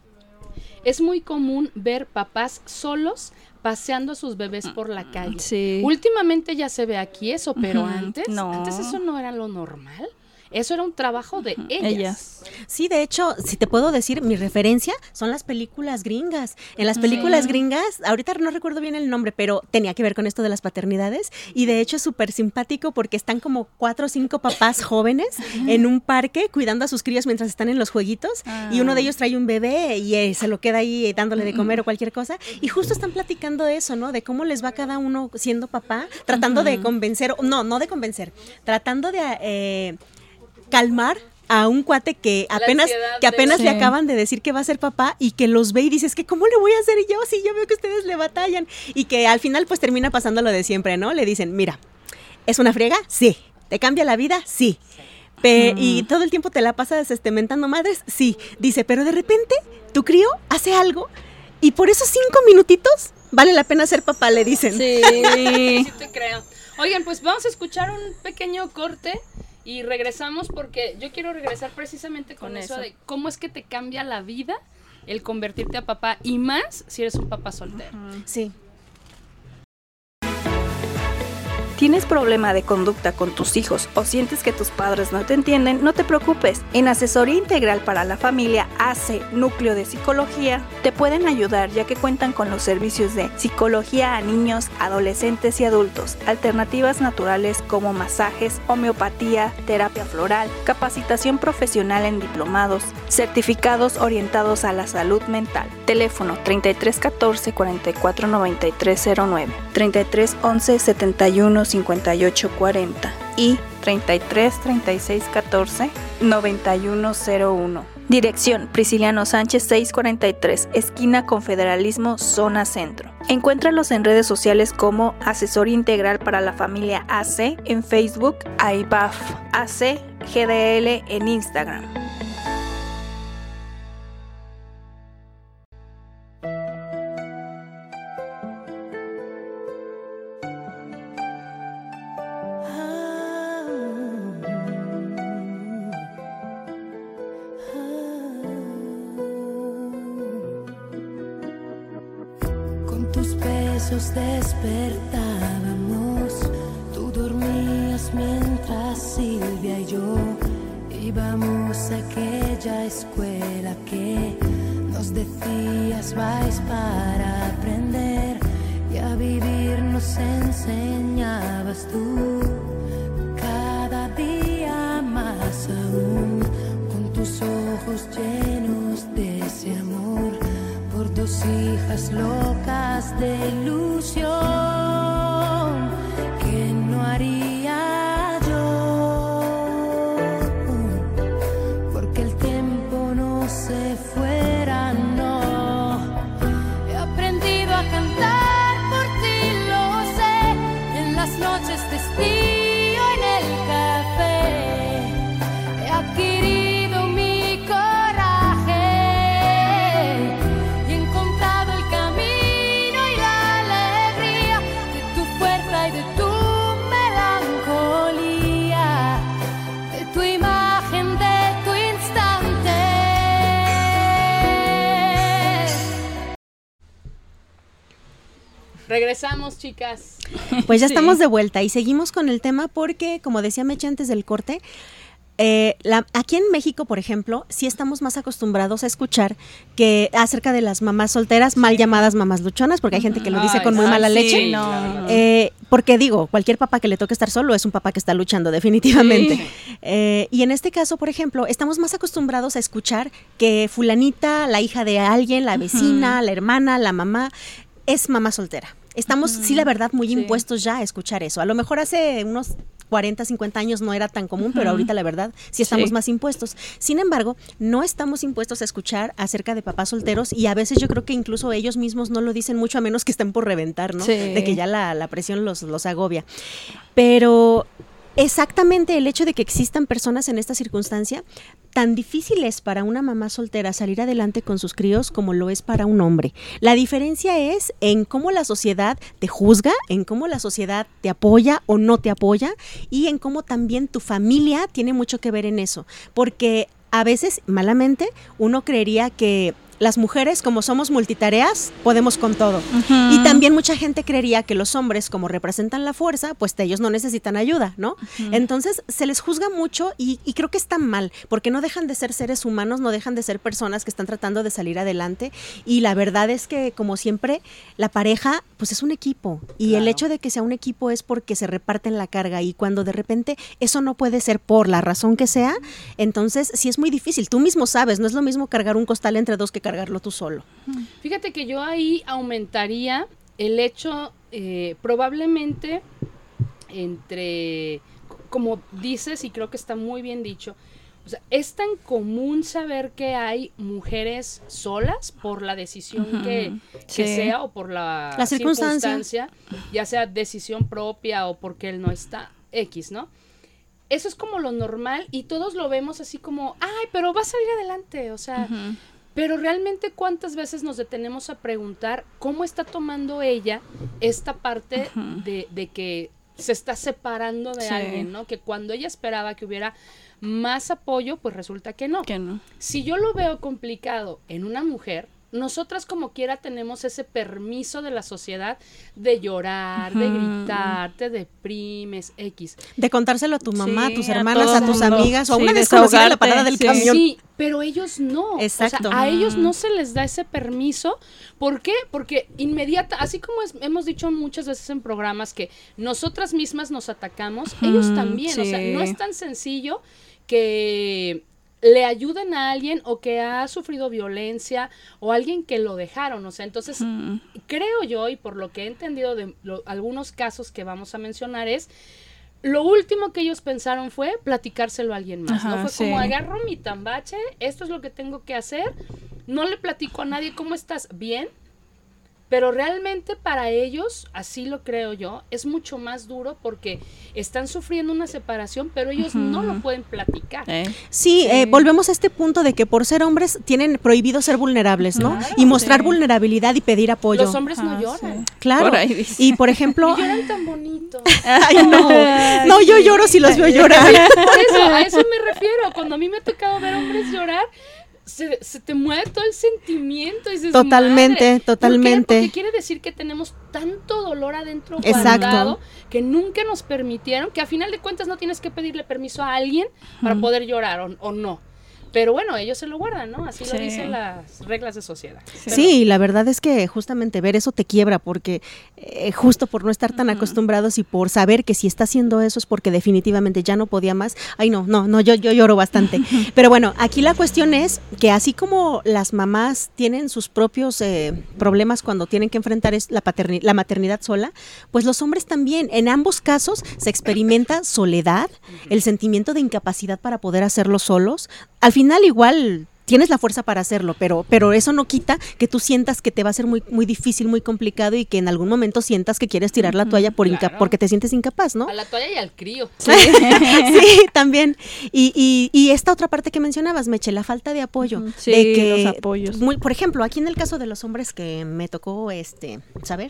Es muy común ver papás solos paseando a sus bebés por la calle. Sí. Últimamente ya se ve aquí eso, pero uh-huh. antes, no. antes eso no era lo normal. Eso era un trabajo de uh-huh. ellas. ellas. Sí, de hecho, si te puedo decir, mi referencia son las películas gringas. En las películas sí. gringas, ahorita no recuerdo bien el nombre, pero tenía que ver con esto de las paternidades y de hecho es súper simpático porque están como cuatro o cinco papás jóvenes uh-huh. en un parque cuidando a sus crías mientras están en los jueguitos uh-huh. y uno de ellos trae un bebé y eh, se lo queda ahí dándole de comer uh-huh. o cualquier cosa y justo están platicando de eso, ¿no? De cómo les va cada uno siendo papá, tratando uh-huh. de convencer, no, no de convencer, tratando de... Eh, calmar a un cuate que apenas que apenas de... le acaban de decir que va a ser papá y que los ve y dices que ¿cómo le voy a hacer yo si yo veo que ustedes le batallan? Y que al final pues termina pasando lo de siempre, ¿no? Le dicen, mira, ¿es una friega? Sí. ¿Te cambia la vida? Sí. Pe- mm. ¿Y todo el tiempo te la pasas este, mentando madres? Sí. Dice, pero de repente tu crío hace algo y por esos cinco minutitos vale la pena ser papá, le dicen. Sí, sí te creo. Oigan, pues vamos a escuchar un pequeño corte y regresamos porque yo quiero regresar precisamente con, con eso, eso de cómo es que te cambia la vida el convertirte a papá y más si eres un papá soltero. Uh-huh. Sí. ¿Tienes problema de conducta con tus hijos o sientes que tus padres no te entienden? No te preocupes. En Asesoría Integral para la Familia A C E Núcleo de Psicología te pueden ayudar ya que cuentan con los servicios de psicología a niños, adolescentes y adultos, alternativas naturales como masajes, homeopatía, terapia floral, capacitación profesional en diplomados, certificados orientados a la salud mental. Teléfono treinta y tres catorce cuarenta y cuatro noventa y tres cero nueve, treinta y tres once setenta y uno cincuenta y ocho cuarenta y treinta y tres treinta y seis catorce noventa y uno cero uno. Dirección Prisciliano Sánchez seiscientos cuarenta y tres, esquina Confederalismo, zona centro. Encuéntralos en redes sociales como Asesoría Integral para la Familia A C E en Facebook, A I B A F A C G D L en Instagram. Despertábamos, tú dormías mientras Silvia y yo íbamos a aquella escuela que nos decías vais para aprender y a vivir nos enseñabas tú cada día más aún con tus ojos llenos de ese amor por dos hijas locas de ilusión que no haría yo porque el tiempo no se fuera, no. He aprendido a cantar por ti, lo sé, en las noches de estío en el café. He adquirido mi coraje y he encontrado el camino y la alegría de tu fuerza y de tu melancolía, de tu imagen, de tu instante. Regresamos, chicas. Pues ya Sí. estamos de vuelta y seguimos con el tema porque, como decía Meche antes del corte, Eh, la, aquí en México, por ejemplo, sí estamos más acostumbrados a escuchar que acerca de las mamás solteras, mal llamadas mamás luchonas, porque hay gente que lo dice Ay, con muy ay, mala sí, leche. no. Eh, porque digo, cualquier papá que le toque estar solo es un papá que está luchando definitivamente. Sí. Eh, y en este caso, por ejemplo, estamos más acostumbrados a escuchar que fulanita, la hija de alguien, la vecina, la hermana, la mamá, es mamá soltera. Estamos, uh-huh. sí, la verdad, muy sí. impuestos ya a escuchar eso. A lo mejor hace unos cuarenta, cincuenta años no era tan común, uh-huh. pero ahorita la verdad sí estamos sí. más impuestos. Sin embargo, no estamos impuestos a escuchar acerca de papás solteros y a veces yo creo que incluso ellos mismos no lo dicen mucho a menos que estén por reventar, ¿no? Sí. De que ya la, la presión los, los agobia. Pero exactamente el hecho de que existan personas en esta circunstancia, tan difícil es para una mamá soltera salir adelante con sus críos como lo es para un hombre. La diferencia es en cómo la sociedad te juzga, en cómo la sociedad te apoya o no te apoya y en cómo también tu familia tiene mucho que ver en eso. Porque a veces, malamente, uno creería que las mujeres, como somos multitareas, podemos con todo. Uh-huh. Y también mucha gente creería que los hombres, como representan la fuerza, pues ellos no necesitan ayuda, ¿no? Uh-huh. Entonces, se les juzga mucho y, y creo que está mal, porque no dejan de ser seres humanos, no dejan de ser personas que están tratando de salir adelante. Y la verdad es que, como siempre, la pareja, pues es un equipo. Y claro. el hecho de que sea un equipo es porque se reparten la carga. Y cuando de repente eso no puede ser por la razón que sea, entonces sí es muy difícil. Tú mismo sabes, no es lo mismo cargar un costal entre dos que cargarlo tú solo. Fíjate que yo ahí aumentaría el hecho, eh, probablemente entre, como dices, y creo que está muy bien dicho, o sea, es tan común saber que hay mujeres solas por la decisión uh-huh. que, que sí. sea o por la, la circunstancia. circunstancia, ya sea decisión propia o porque él no está, X, ¿no? Eso es como lo normal y todos lo vemos así como, ay, pero va a salir adelante, o sea... Uh-huh. Pero realmente, ¿cuántas veces nos detenemos a preguntar cómo está tomando ella esta parte uh-huh. de, de que se está separando de sí. alguien, ¿no? Que cuando ella esperaba que hubiera más apoyo, pues resulta que no. Que no. Si yo lo veo complicado en una mujer, nosotras como quiera tenemos ese permiso de la sociedad de llorar, uh-huh. de gritar, te deprimes, X. De contárselo a tu mamá, sí, a tus hermanas, a, a tus mundo. amigas, o a sí, una desconocida en la parada del sí. camión. Sí, pero ellos no. Exacto. O sea, a ellos no se les da ese permiso. ¿Por qué? Porque inmediata, así como es, hemos dicho muchas veces en programas que nosotras mismas nos atacamos, uh-huh. ellos también. Sí. O sea, no es tan sencillo que le ayuden a alguien o que ha sufrido violencia o alguien que lo dejaron, o sea, entonces mm. creo yo, y por lo que he entendido de lo, algunos casos que vamos a mencionar es, lo último que ellos pensaron fue platicárselo a alguien más, Ajá, ¿no? Fue sí. como agarro mi tambache, esto es lo que tengo que hacer, no le platico a nadie, ¿cómo estás? ¿Bien? Pero realmente para ellos, así lo creo yo, es mucho más duro porque están sufriendo una separación, pero ellos uh-huh. no lo pueden platicar. ¿Eh? Sí, sí. Eh, volvemos a este punto de que por ser hombres tienen prohibido ser vulnerables, ¿no? Claro, y mostrar sí. vulnerabilidad y pedir apoyo. Los hombres no ah, lloran. Sí. Claro. Por ahí dice. Y por ejemplo... Y lloran tan bonito. Ay, no. No, yo lloro si los veo llorar. Por eso, a eso me refiero. Cuando a mí me ha tocado ver hombres llorar, Se, se te mueve todo el sentimiento y dices, totalmente, madre, totalmente. ¿por qué? Porque quiere decir que tenemos tanto dolor adentro Exacto. guardado que nunca nos permitieron, que a final de cuentas no tienes que pedirle permiso a alguien para hmm. poder llorar o, o no. Pero bueno, ellos se lo guardan, ¿no? Así sí. lo dicen las reglas de sociedad. Sí, sí, la verdad es que justamente ver eso te quiebra porque eh, justo por no estar tan uh-huh. acostumbrados y por saber que si está haciendo eso es porque definitivamente ya no podía más. Ay, no, no, no, yo, yo lloro bastante. Uh-huh. Pero bueno, aquí la cuestión es que así como las mamás tienen sus propios eh, problemas cuando tienen que enfrentar es la, paterni- la maternidad sola, pues los hombres también. En ambos casos se experimenta soledad, uh-huh. el sentimiento de incapacidad para poder hacerlo solos. Al final igual tienes la fuerza para hacerlo, pero pero eso no quita que tú sientas que te va a ser muy muy difícil, muy complicado y que en algún momento sientas que quieres tirar la toalla por claro. inca- porque te sientes incapaz, ¿no? A la toalla y al crío. Sí, sí, también. Y, y, y esta otra parte que mencionabas, Meche, la falta de apoyo. Sí, de que, los apoyos. Muy, por ejemplo, aquí en el caso de los hombres que me tocó este saber,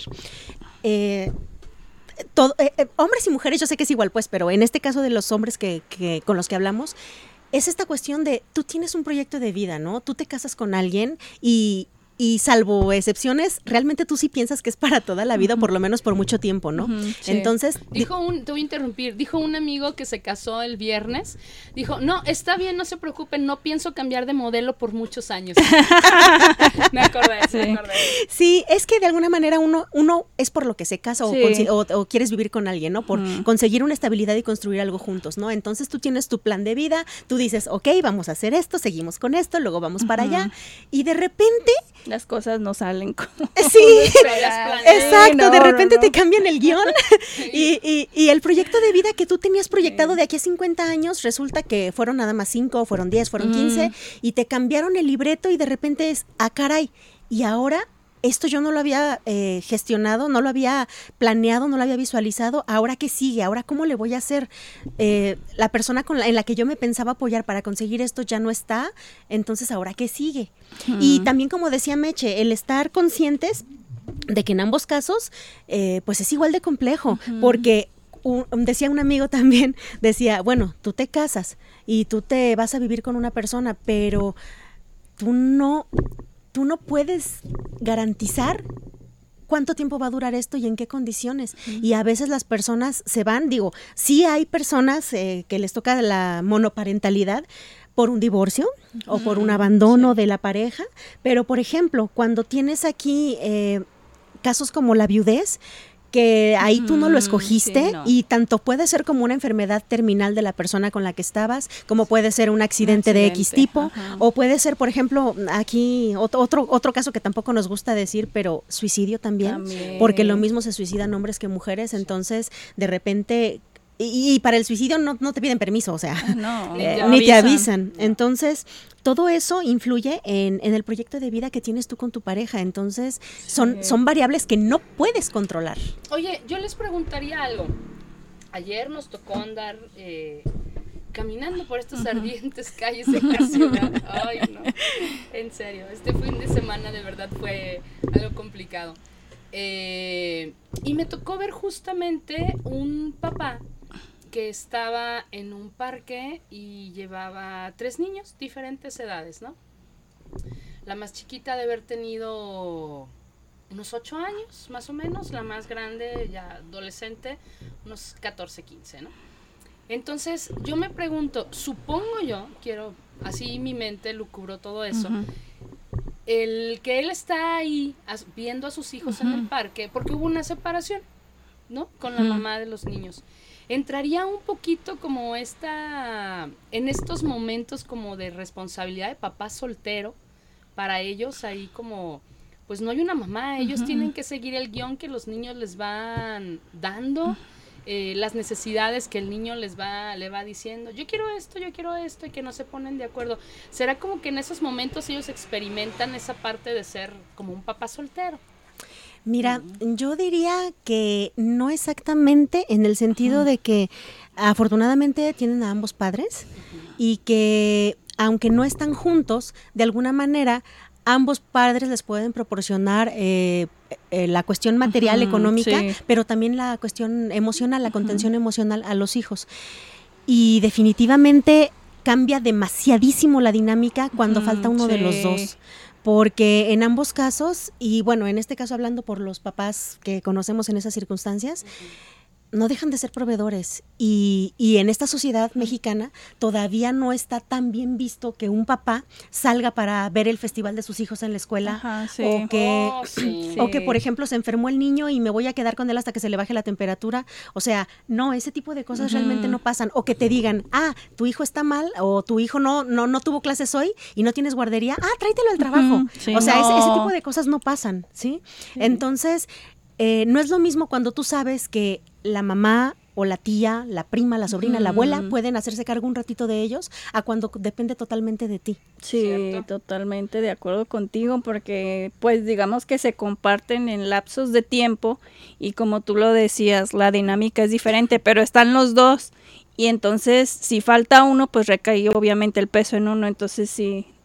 eh, todo, eh, eh, hombres y mujeres, yo sé que es igual, pues, pero en este caso de los hombres que, que con los que hablamos, es esta cuestión de, tú tienes un proyecto de vida, ¿no? Tú te casas con alguien y y salvo excepciones, realmente tú sí piensas que es para toda la vida, uh-huh. por lo menos por mucho tiempo, ¿no? Uh-huh, sí. Entonces... Dijo un, te voy a interrumpir, dijo un amigo que se casó el viernes, dijo, no, está bien, no se preocupen, no pienso cambiar de modelo por muchos años. me acordé, sí. me acordé. Sí, es que de alguna manera uno, uno es por lo que se casa sí. o, o, o quieres vivir con alguien, ¿no? Por uh-huh. conseguir una estabilidad y construir algo juntos, ¿no? Entonces tú tienes tu plan de vida, tú dices, ok, vamos a hacer esto, seguimos con esto, luego vamos uh-huh. para allá, y de repente... Las cosas no salen como... Sí, exacto, no, de repente no, no. te cambian el guión y, y, y el proyecto de vida que tú tenías proyectado sí. de aquí a cincuenta años, resulta que fueron nada más cinco, fueron diez, fueron quince, mm. y te cambiaron el libreto y de repente es, ah, caray, y ahora... Esto yo no lo había eh, gestionado, no lo había planeado, no lo había visualizado. ¿Ahora qué sigue? ¿Ahora cómo le voy a hacer? Eh, la persona con la, en la que yo me pensaba apoyar para conseguir esto ya no está. Entonces, ¿ahora qué sigue? Uh-huh. Y también, como decía Meche, el estar conscientes de que en ambos casos, eh, pues es igual de complejo. Uh-huh. Porque... Un, decía un amigo también, decía, bueno, tú te casas y tú te vas a vivir con una persona, pero tú no... Tú no puedes garantizar cuánto tiempo va a durar esto y en qué condiciones. Uh-huh. Y a veces las personas se van, digo, sí hay personas eh, que les toca la monoparentalidad por un divorcio uh-huh. o por un abandono sí. de la pareja, pero por ejemplo, cuando tienes aquí eh, casos como la viudez, que ahí tú no lo escogiste, sí, no. y tanto puede ser como una enfermedad terminal de la persona con la que estabas, como puede ser un accidente, un accidente. de X tipo, ajá. o puede ser, por ejemplo, aquí otro, otro otro caso que tampoco nos gusta decir, pero suicidio también, también. porque lo mismo se suicidan hombres que mujeres, entonces de repente... Y, y para el suicidio no, no te piden permiso, o sea, no, eh, ni te avisan. Entonces, todo eso influye en, en el proyecto de vida que tienes tú con tu pareja. Entonces, son, sí. son variables que no puedes controlar. Oye, yo les preguntaría algo. Ayer nos tocó andar eh, caminando por estas uh-huh. ardientes calles de la ciudad. Ay, no, en serio, este fin de semana de verdad fue algo complicado. Eh, y me tocó ver justamente un papá que estaba en un parque y llevaba tres niños, diferentes edades, ¿no? La más chiquita de haber tenido unos ocho años, más o menos, la más grande, ya adolescente, unos catorce, quince, ¿no? Entonces, yo me pregunto, supongo yo, quiero, así mi mente lucubró todo eso, uh-huh. el que él está ahí as, viendo a sus hijos uh-huh. en el parque, porque hubo una separación, ¿no? Con la uh-huh. mamá de los niños. Entraría un poquito como esta, en estos momentos como de responsabilidad de papá soltero, para ellos ahí como, pues no hay una mamá, ellos uh-huh. tienen que seguir el guión que los niños les van dando, uh-huh. eh, las necesidades que el niño les va, le va diciendo, yo quiero esto, yo quiero esto, y que no se ponen de acuerdo. ¿Será como que en esos momentos ellos experimentan esa parte de ser como un papá soltero? Mira, uh-huh. yo diría que no exactamente, en el sentido uh-huh. de que afortunadamente tienen a ambos padres uh-huh. y que aunque no están juntos, de alguna manera ambos padres les pueden proporcionar eh, eh, la cuestión material, uh-huh, económica, sí. pero también la cuestión emocional, la contención uh-huh. emocional a los hijos. Y definitivamente cambia demasiadísimo la dinámica cuando uh-huh, falta uno sí. de los dos. Porque en ambos casos, y bueno, en este caso hablando por los papás que conocemos en esas circunstancias, uh-huh. no dejan de ser proveedores. Y, y en esta sociedad mexicana todavía no está tan bien visto que un papá salga para ver el festival de sus hijos en la escuela. Ajá, sí. o, que, oh, sí. o que, por ejemplo, se enfermó el niño y me voy a quedar con él hasta que se le baje la temperatura. O sea, no, ese tipo de cosas uh-huh. realmente no pasan. O que te digan, ah, tu hijo está mal o tu hijo no, no, no tuvo clases hoy y no tienes guardería. Ah, tráetelo al trabajo. Uh-huh. Sí, o sea, no. ese, ese tipo de cosas no pasan, ¿sí? sí. Entonces, eh, no es lo mismo cuando tú sabes que la mamá o la tía, la prima, la sobrina, mm. la abuela pueden hacerse cargo un ratito de ellos a cuando depende totalmente de ti. Sí, ¿cierto? Totalmente de acuerdo contigo, porque pues digamos que se comparten en lapsos de tiempo y como tú lo decías, la dinámica es diferente, pero están los dos y entonces si falta uno, pues recae obviamente el peso en uno, entonces sí,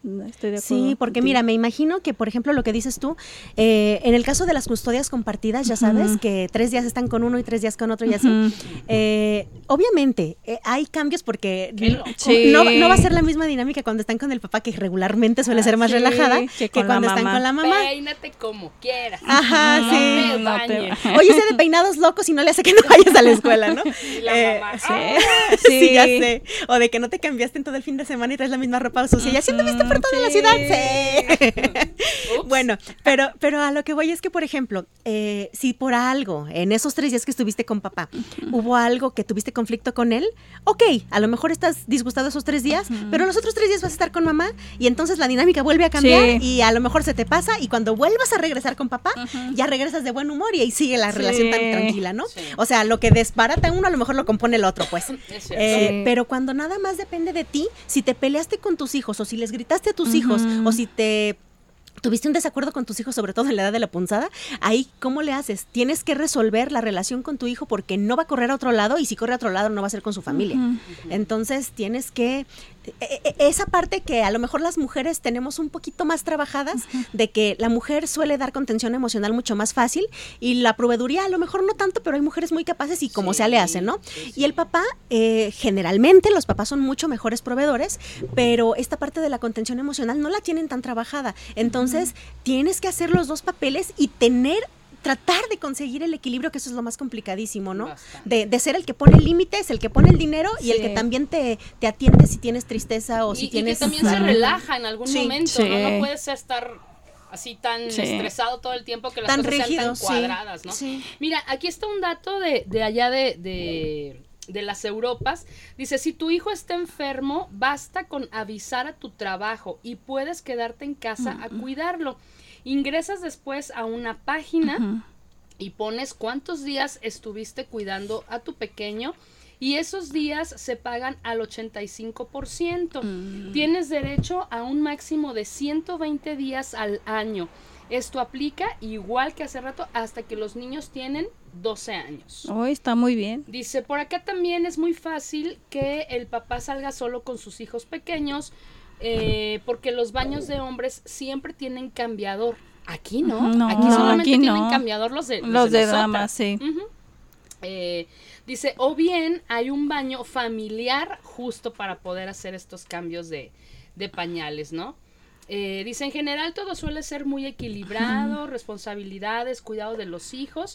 No estoy de acuerdo. Sí, porque contigo. mira, me imagino que, por ejemplo, lo que dices tú, eh, en el caso de las custodias compartidas, ya sabes, Ujú. que tres días están con uno y tres días con otro y así, Ujú. eh, obviamente eh, hay cambios porque Qué loco. Sí. no, no va a ser la misma dinámica cuando están con el papá, que regularmente suele Ah, ser más sí, relajada, que que, con cuando la están mamá. con la mamá. Peínate como quieras. Ajá, No sí. me No te- bañes. Oye, ese de peinados locos y no le hace que no vayas a la escuela, ¿no? Y la Eh, mamá. Sí, "Ah". Sí. sí. ya sé. O de que no te cambiaste en todo el fin de semana y traes la misma ropa sucia. Y así anduviste por toda la Sí. ciudad. Sí. Ups. Bueno, pero, pero a lo que voy es que, por ejemplo, eh, si por algo, en esos tres días que estuviste con papá, hubo algo que tuviste conflicto con él, ok, a lo mejor estás disgustado esos tres días, pero los otros tres días vas a estar con mamá y entonces la dinámica vuelve a cambiar Sí. y a lo mejor se te pasa y cuando vuelvas a regresar con papá, ya regresas de buen humor y ahí sigue la Sí. relación tan tranquila, ¿no? Sí. O sea, lo que desbarata uno a lo mejor lo compone el otro, pues. Es cierto. Eh, Sí. Pero cuando nada más depende de ti, si te peleaste con tus hijos o si les gritaste a tus hijos Ujú. o si te tuviste un desacuerdo con tus hijos, sobre todo en la edad de la punzada, ahí ¿cómo le haces? Tienes que resolver la relación con tu hijo porque no va a correr a otro lado y si corre a otro lado no va a ser con su familia. Ujú. Entonces tienes que, e- e- esa parte que a lo mejor las mujeres tenemos un poquito más trabajadas, de que la mujer suele dar contención emocional mucho más fácil y la proveeduría a lo mejor no tanto, pero hay mujeres muy capaces y como Sí, sea le hacen, ¿no? sí, Y el papá, eh, generalmente los papás son mucho mejores proveedores, pero esta parte de la contención emocional no la tienen tan trabajada. Entonces tienes que hacer los dos papeles y tener tratar de conseguir el equilibrio, que eso es lo más complicadísimo, ¿no? Bastante. De, de ser el que pone límites, el que pone el dinero y el Sí. que también te, te atiende si tienes tristeza o y, si y tienes... que también se Ujú. relaja en algún Sí. momento, Sí. ¿no? No puedes estar así tan Sí. estresado todo el tiempo que las Tan cosas sean rígido, tan sí. cuadradas, ¿no? Sí. Mira, aquí está un dato de, de allá de, de, de las Europas. Dice, si tu hijo está enfermo, basta con avisar a tu trabajo y puedes quedarte en casa a cuidarlo. Ingresas después a una página Ujú. y pones cuántos días estuviste cuidando a tu pequeño y esos días se pagan al ochenta y cinco por ciento. Mm. Tienes derecho a un máximo de ciento veinte días al año. Esto aplica igual que hace rato hasta que los niños tienen doce años. Oh, está muy bien. Dice, por acá también es muy fácil que el papá salga solo con sus hijos pequeños eh, porque los baños de hombres siempre tienen cambiador. Aquí no, No, aquí no, solamente aquí tienen no. cambiador los de Los de nosotras. damas, sí. Ujú. Eh, dice, o bien hay un baño familiar justo para poder hacer estos cambios de, de pañales, ¿no? Eh, dice, en general todo suele ser muy equilibrado, responsabilidades, cuidado de los hijos,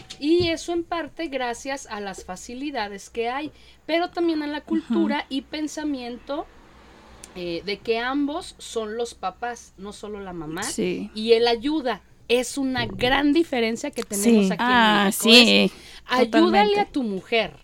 y eso en parte gracias a las facilidades que hay, pero también a la cultura y pensamiento eh, de que ambos son los papás, no solo la mamá, Sí. y él ayuda. Es una gran diferencia que tenemos Sí. aquí Ah, en México. sí. Es, ayúdale totalmente. a tu mujer.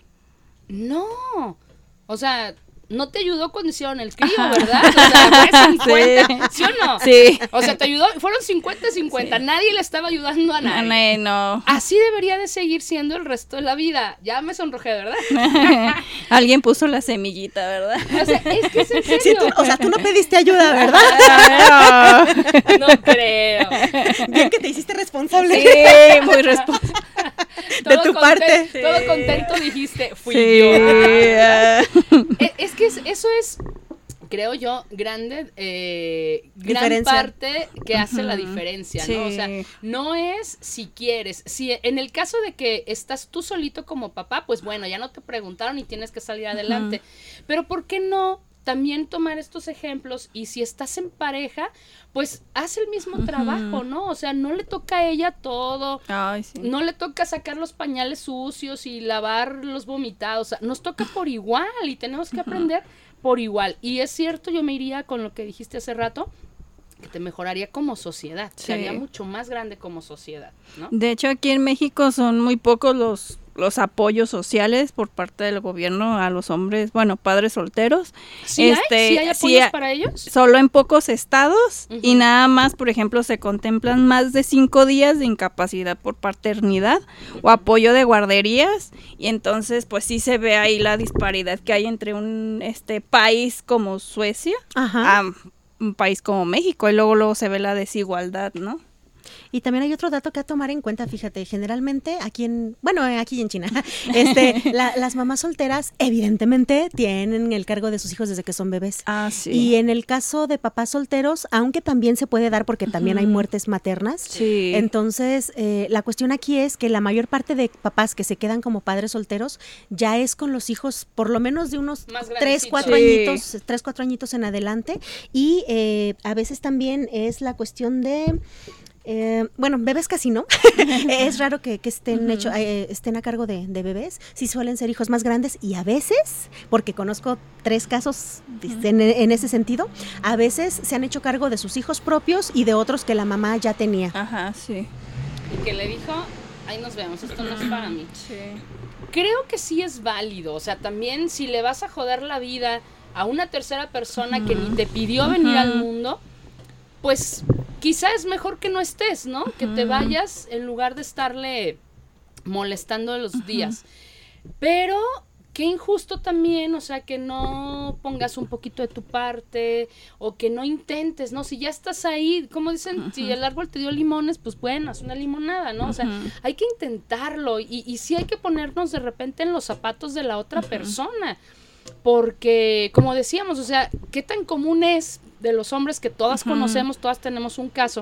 No. O sea, no te ayudó cuando hicieron el crío, Ajá. ¿verdad? O sea, fue cincuenta, ¿sí. o no? Sí. O sea, te ayudó, fueron cincuenta cincuenta, Sí. nadie le estaba ayudando a nadie. No, no. Así debería de seguir siendo el resto de la vida. Ya me sonrojé, ¿verdad? Alguien puso la semillita, ¿verdad? O sea, es que es en Sí, serio. tú- o sea, tú no pediste ayuda, ¿verdad? No creo. Bien que te hiciste responsable. Sí, muy responsable. De tu conten- parte. Todo Sí. contento dijiste, fui Sí. yo. ah. Eh, Es que es- eso es, creo yo, grande, eh, gran Diferencia. parte que hace la Ujú. diferencia, Sí. ¿no? O sea, no es si quieres, si en el caso de que estás tú solito como papá, pues bueno, ya no te preguntaron y tienes que salir adelante, pero ¿por qué no también tomar estos ejemplos? Y si estás en pareja, pues haz el mismo trabajo, ¿no? O sea, no le toca a ella todo, Ay, sí. no le toca sacar los pañales sucios y lavar los vomitados. O sea, nos toca por igual y tenemos que aprender por igual. Y es cierto, yo me iría con lo que dijiste hace rato, que te mejoraría como sociedad. Sí. Se haría mucho más grande como sociedad, ¿no? De hecho, aquí en México son muy pocos los, los apoyos sociales por parte del gobierno a los hombres, bueno, padres solteros. ¿Sí Este, hay? ¿Sí hay sí apoyos ha- para ellos? Solo en pocos estados Ujú. y nada más, por ejemplo, se contemplan más de cinco días de incapacidad por paternidad o apoyo de guarderías y entonces pues sí se ve ahí la disparidad que hay entre un este país como Suecia Ajá. a un país como México y luego luego se ve la desigualdad, ¿no? Y también hay otro dato que a tomar en cuenta, fíjate, generalmente aquí en, bueno, aquí en China, este, la, las mamás solteras evidentemente tienen el cargo de sus hijos desde que son bebés. Ah, sí. Y en el caso de papás solteros, aunque también se puede dar porque también uh-huh. hay muertes maternas, sí. entonces eh, la cuestión aquí es que la mayor parte de papás que se quedan como padres solteros ya es con los hijos por lo menos de unos tres, cuatro sí. añitos, tres, cuatro añitos en adelante, y eh, a veces también es la cuestión de Eh, bueno, bebés casi no. Es raro que, que estén, uh-huh. hecho, eh, estén a cargo de, de bebés. Sí suelen ser hijos más grandes y a veces, porque conozco tres casos uh-huh. en, en ese sentido, a veces se han hecho cargo de sus hijos propios y de otros que la mamá ya tenía. Ajá, sí. Y que le dijo, ahí nos vemos, esto no es para mí. Sí. Creo que sí es válido, o sea, también si le vas a joder la vida a una tercera persona uh-huh. que ni te pidió uh-huh. venir al mundo, pues quizá es mejor que no estés, ¿no? Uh-huh. Que te vayas en lugar de estarle molestando los uh-huh. días. Pero qué injusto también, o sea, que no pongas un poquito de tu parte o que no intentes, ¿no? Si ya estás ahí, como dicen, uh-huh. si el árbol te dio limones, pues bueno, haz una limonada, ¿no? Uh-huh. O sea, hay que intentarlo y, y sí hay que ponernos de repente en los zapatos de la otra uh-huh. persona. Porque, como decíamos, o sea, ¿qué tan común es de los hombres que todas uh-huh. conocemos, todas tenemos un caso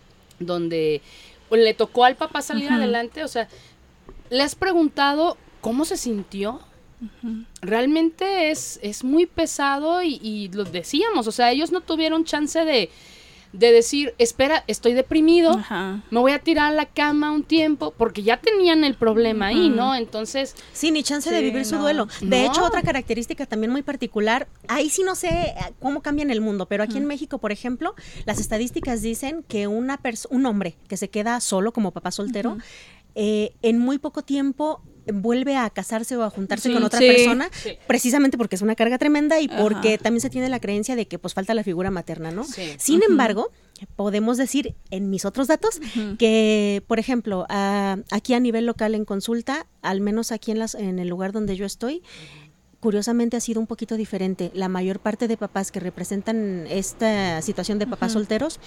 donde pues, le tocó al papá salir uh-huh. adelante? O sea, ¿le has preguntado cómo se sintió? Uh-huh. Realmente es, es muy pesado y, y lo decíamos, o sea, ellos no tuvieron chance de, de decir, espera, estoy deprimido, uh-huh. me voy a tirar a la cama un tiempo, porque ya tenían el problema uh-huh. ahí, ¿no? Entonces... Sí, ni chance sí, de vivir no. su duelo. De no. hecho, otra característica también muy particular, ahí sí no sé cómo cambia en el mundo, pero aquí uh-huh. en México, por ejemplo, las estadísticas dicen que una pers- un hombre que se queda solo como papá soltero, uh-huh. eh, en muy poco tiempo vuelve a casarse o a juntarse sí, con otra sí. persona, sí. precisamente porque es una carga tremenda y porque Ajá. también se tiene la creencia de que pues falta la figura materna, ¿no? Sí. Sin Uh-huh. embargo, podemos decir en mis otros datos uh-huh. que, por ejemplo, a, aquí a nivel local en consulta, al menos aquí en, las, en el lugar donde yo estoy, curiosamente ha sido un poquito diferente. La mayor parte de papás que representan esta situación de papás uh-huh. solteros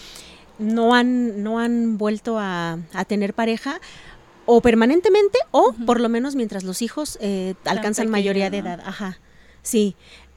no han, no han vuelto a, a tener pareja, o permanentemente, o uh-huh. por lo menos mientras los hijos eh, alcanzan pequeño, mayoría de ¿no? edad. Ajá, sí.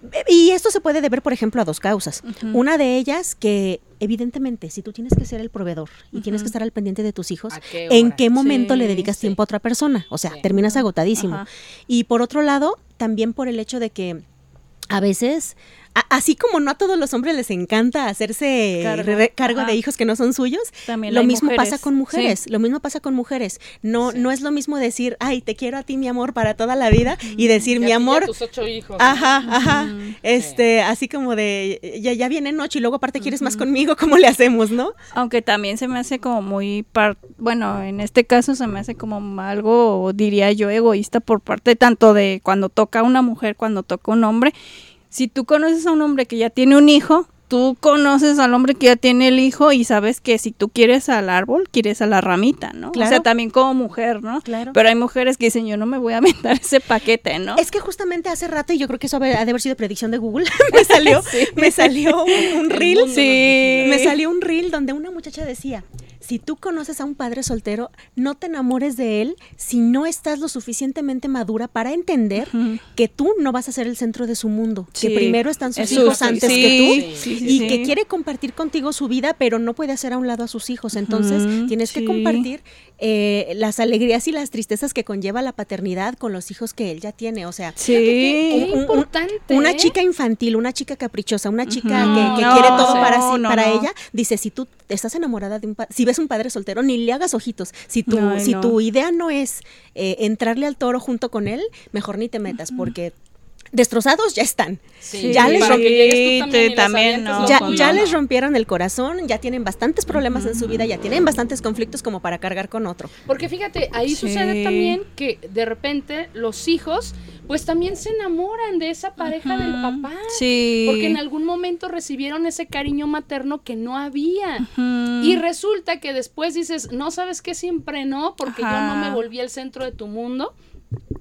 Y esto se puede deber, por ejemplo, a dos causas. Uh-huh. Una de ellas que, evidentemente, si tú tienes que ser el proveedor y uh-huh. tienes que estar al pendiente de tus hijos, qué ¿en qué momento sí, le dedicas sí. tiempo a otra persona? O sea, Sí. terminas agotadísimo. Ajá. Y por otro lado, también por el hecho de que a veces... A- así como no a todos los hombres les encanta hacerse Cargo, re- cargo Ajá. de hijos que no son suyos, También lo hay mismo mujeres. pasa con mujeres, Sí. lo mismo pasa con mujeres. No, Sí. no es lo mismo decir, ay, te quiero a ti, mi amor, para toda la vida, y decir, Y mi a ti y a amor, tus ocho hijos, ajá, ¿no? ajá, Ujú. este, así como de, ya, ya viene noche y luego aparte quieres más conmigo, ¿cómo le hacemos, no? Aunque también se me hace como muy, par- bueno, en este caso se me hace como algo, diría yo, egoísta por parte tanto de cuando toca a una mujer, cuando toca a un hombre. Si tú conoces a un hombre que ya tiene un hijo, tú conoces al hombre que ya tiene el hijo y sabes que si tú quieres al árbol, quieres a la ramita, ¿no? Claro. O sea, también como mujer, ¿no? Claro. Pero hay mujeres que dicen, yo no me voy a aventar ese paquete, ¿no? Es que justamente hace rato, y yo creo que eso ha de haber sido predicción de Google, me salió, Sí. me salió un, un El reel, mundo nos Sí. me salió un reel donde una muchacha decía, si tú conoces a un padre soltero, no te enamores de él si no estás lo suficientemente madura para entender Ujú. que tú no vas a ser el centro de su mundo, Sí. que primero están sus Eso hijos sí, antes sí, que tú, sí, sí, y sí. que quiere compartir contigo su vida, pero no puede hacer a un lado a sus hijos. Entonces, Ujú, tienes que sí. compartir eh, las alegrías y las tristezas que conlleva la paternidad con los hijos que él ya tiene. O sea, Sí. Qué un- un- importante, una ¿eh? chica infantil, una chica caprichosa, una chica Ujú. que, que No, quiere todo sí. para, No, sí, no, para no. ella, dice, si tú estás enamorada de un padre, si ves un padre soltero, ni le hagas ojitos. Si tu, Ay, si no. tu idea no es eh, entrarle al toro junto con él, mejor ni te metas, porque destrozados ya están. Sí, Ya les para que rompí- llegues tú también, y les también, avientes no, lo ya tuyo, ya ¿no? les rompieron el corazón, ya tienen bastantes problemas en su vida, ya tienen bastantes conflictos como para cargar con otro. Porque fíjate, ahí Sí. sucede también que de repente los hijos pues también se enamoran de esa pareja del papá. Sí. Porque en algún momento recibieron ese cariño materno que no había. Ujú. Y resulta que después dices, no sabes qué, siempre no, porque yo no Ajá. me volví el centro de tu mundo.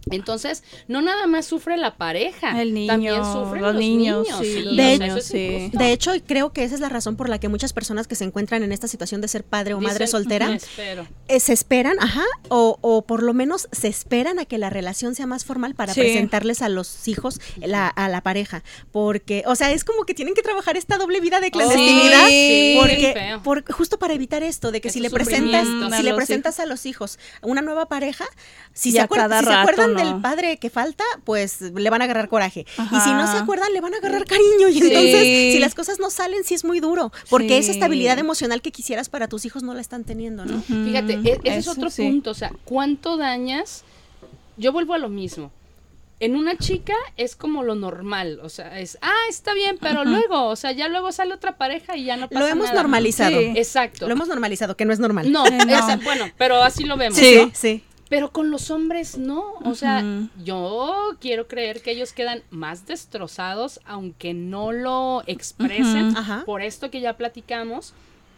Entonces, no nada más sufre la pareja, El niño, también sufren los los niños, niños. sí, sí, los o De sea, hecho, eso es sí. injusto. De hecho, creo que esa es la razón por la que muchas personas que se encuentran en esta situación de ser padre o madre Dicen, soltera "Me espero". eh, se esperan, ajá, o, o por lo menos se esperan a que la relación sea más formal para Sí. presentarles a los hijos la, a la pareja, porque, o sea, es como que tienen que trabajar esta doble vida de clandestinidad, Sí, porque feo. por, justo para evitar esto de que Ese si le presentas, sufrimiento. si A le los presentas a los hijos una nueva pareja, si Y se, a acuerdan, cada si se rato, acuerdan ¿no? del padre que falta, pues le van a agarrar coraje, y Ajá. si no se acuerdan le van a agarrar cariño, y Sí. entonces si las cosas no salen, sí es muy duro, porque Sí. esa estabilidad emocional que quisieras para tus hijos no la están teniendo, ¿no? Ujú, Fíjate, e- ese es eso otro sí. punto, o sea, ¿cuánto dañas? Yo vuelvo a lo mismo. En una chica es como lo normal, o sea, es, ah, está bien, pero Ajá. luego, o sea, ya luego sale otra pareja y ya no pasa Lo hemos nada. normalizado. Sí. Exacto. Lo hemos normalizado, que no es normal. No, Eh, no. esa- bueno, pero así lo vemos. Sí. ¿no? sí. Pero con los hombres no, o sea, Ujú. yo quiero creer que ellos quedan más destrozados, aunque no lo expresen, Ujú. Ajá. por esto que ya platicamos,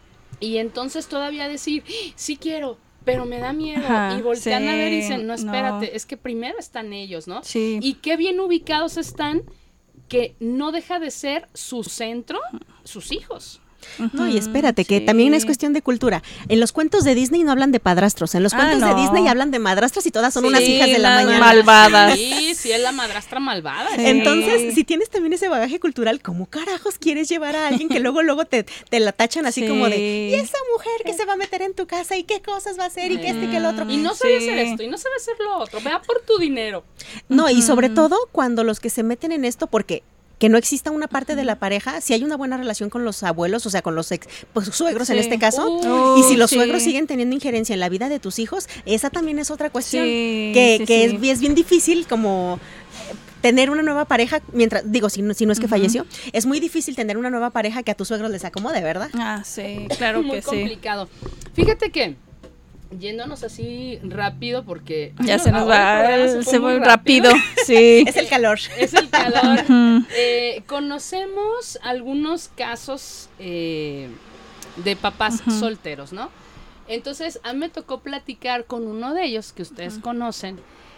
y entonces todavía decir, "¡Ah, sí quiero, pero me da miedo", Ajá, y voltean a ver y sí, dicen, no, espérate, no. es que primero están ellos, ¿no? Sí. Y qué bien ubicados están, que no deja de ser su centro, sus hijos. No, y Ujú, espérate, que sí. también es cuestión de cultura. En los cuentos de Disney no hablan de padrastros, en los Ah, cuentos de no. Disney hablan de madrastras y todas son Sí, unas hijas de la las mañana. malvadas. Sí, sí, es la madrastra malvada. Sí. Entonces, si tienes también ese bagaje cultural, ¿cómo carajos quieres llevar a alguien que luego luego te, te la tachan así Sí. como de, y esa mujer que se va a meter en tu casa y qué cosas va a hacer y que este y que el otro? Y no sabe Sí. hacer esto, y no sabe hacer lo otro. Vea por tu dinero. No, y sobre todo cuando los que se meten en esto, porque que no exista una parte de la pareja, si hay una buena relación con los abuelos, o sea, con los ex, pues, suegros en Sí. este caso, Uy, y si los sí. suegros siguen teniendo injerencia en la vida de tus hijos, esa también es otra cuestión, Sí, que, sí, que sí. Es, es bien difícil como eh, tener una nueva pareja, mientras, digo, si no, si no es que Ujú. falleció, es muy difícil tener una nueva pareja que a tus suegros les acomode, ¿verdad? Ah, sí, claro muy que sí. complicado. Fíjate que, yéndonos así rápido, porque... Ya Ay, se no, nos ahora el programa va, fue se muy fue rápido. Sí. Es el calor. Es el calor. Ujú. Eh, conocemos algunos casos eh, de papás Ujú. solteros, ¿no? Entonces, a mí me tocó platicar con uno de ellos que ustedes conocen.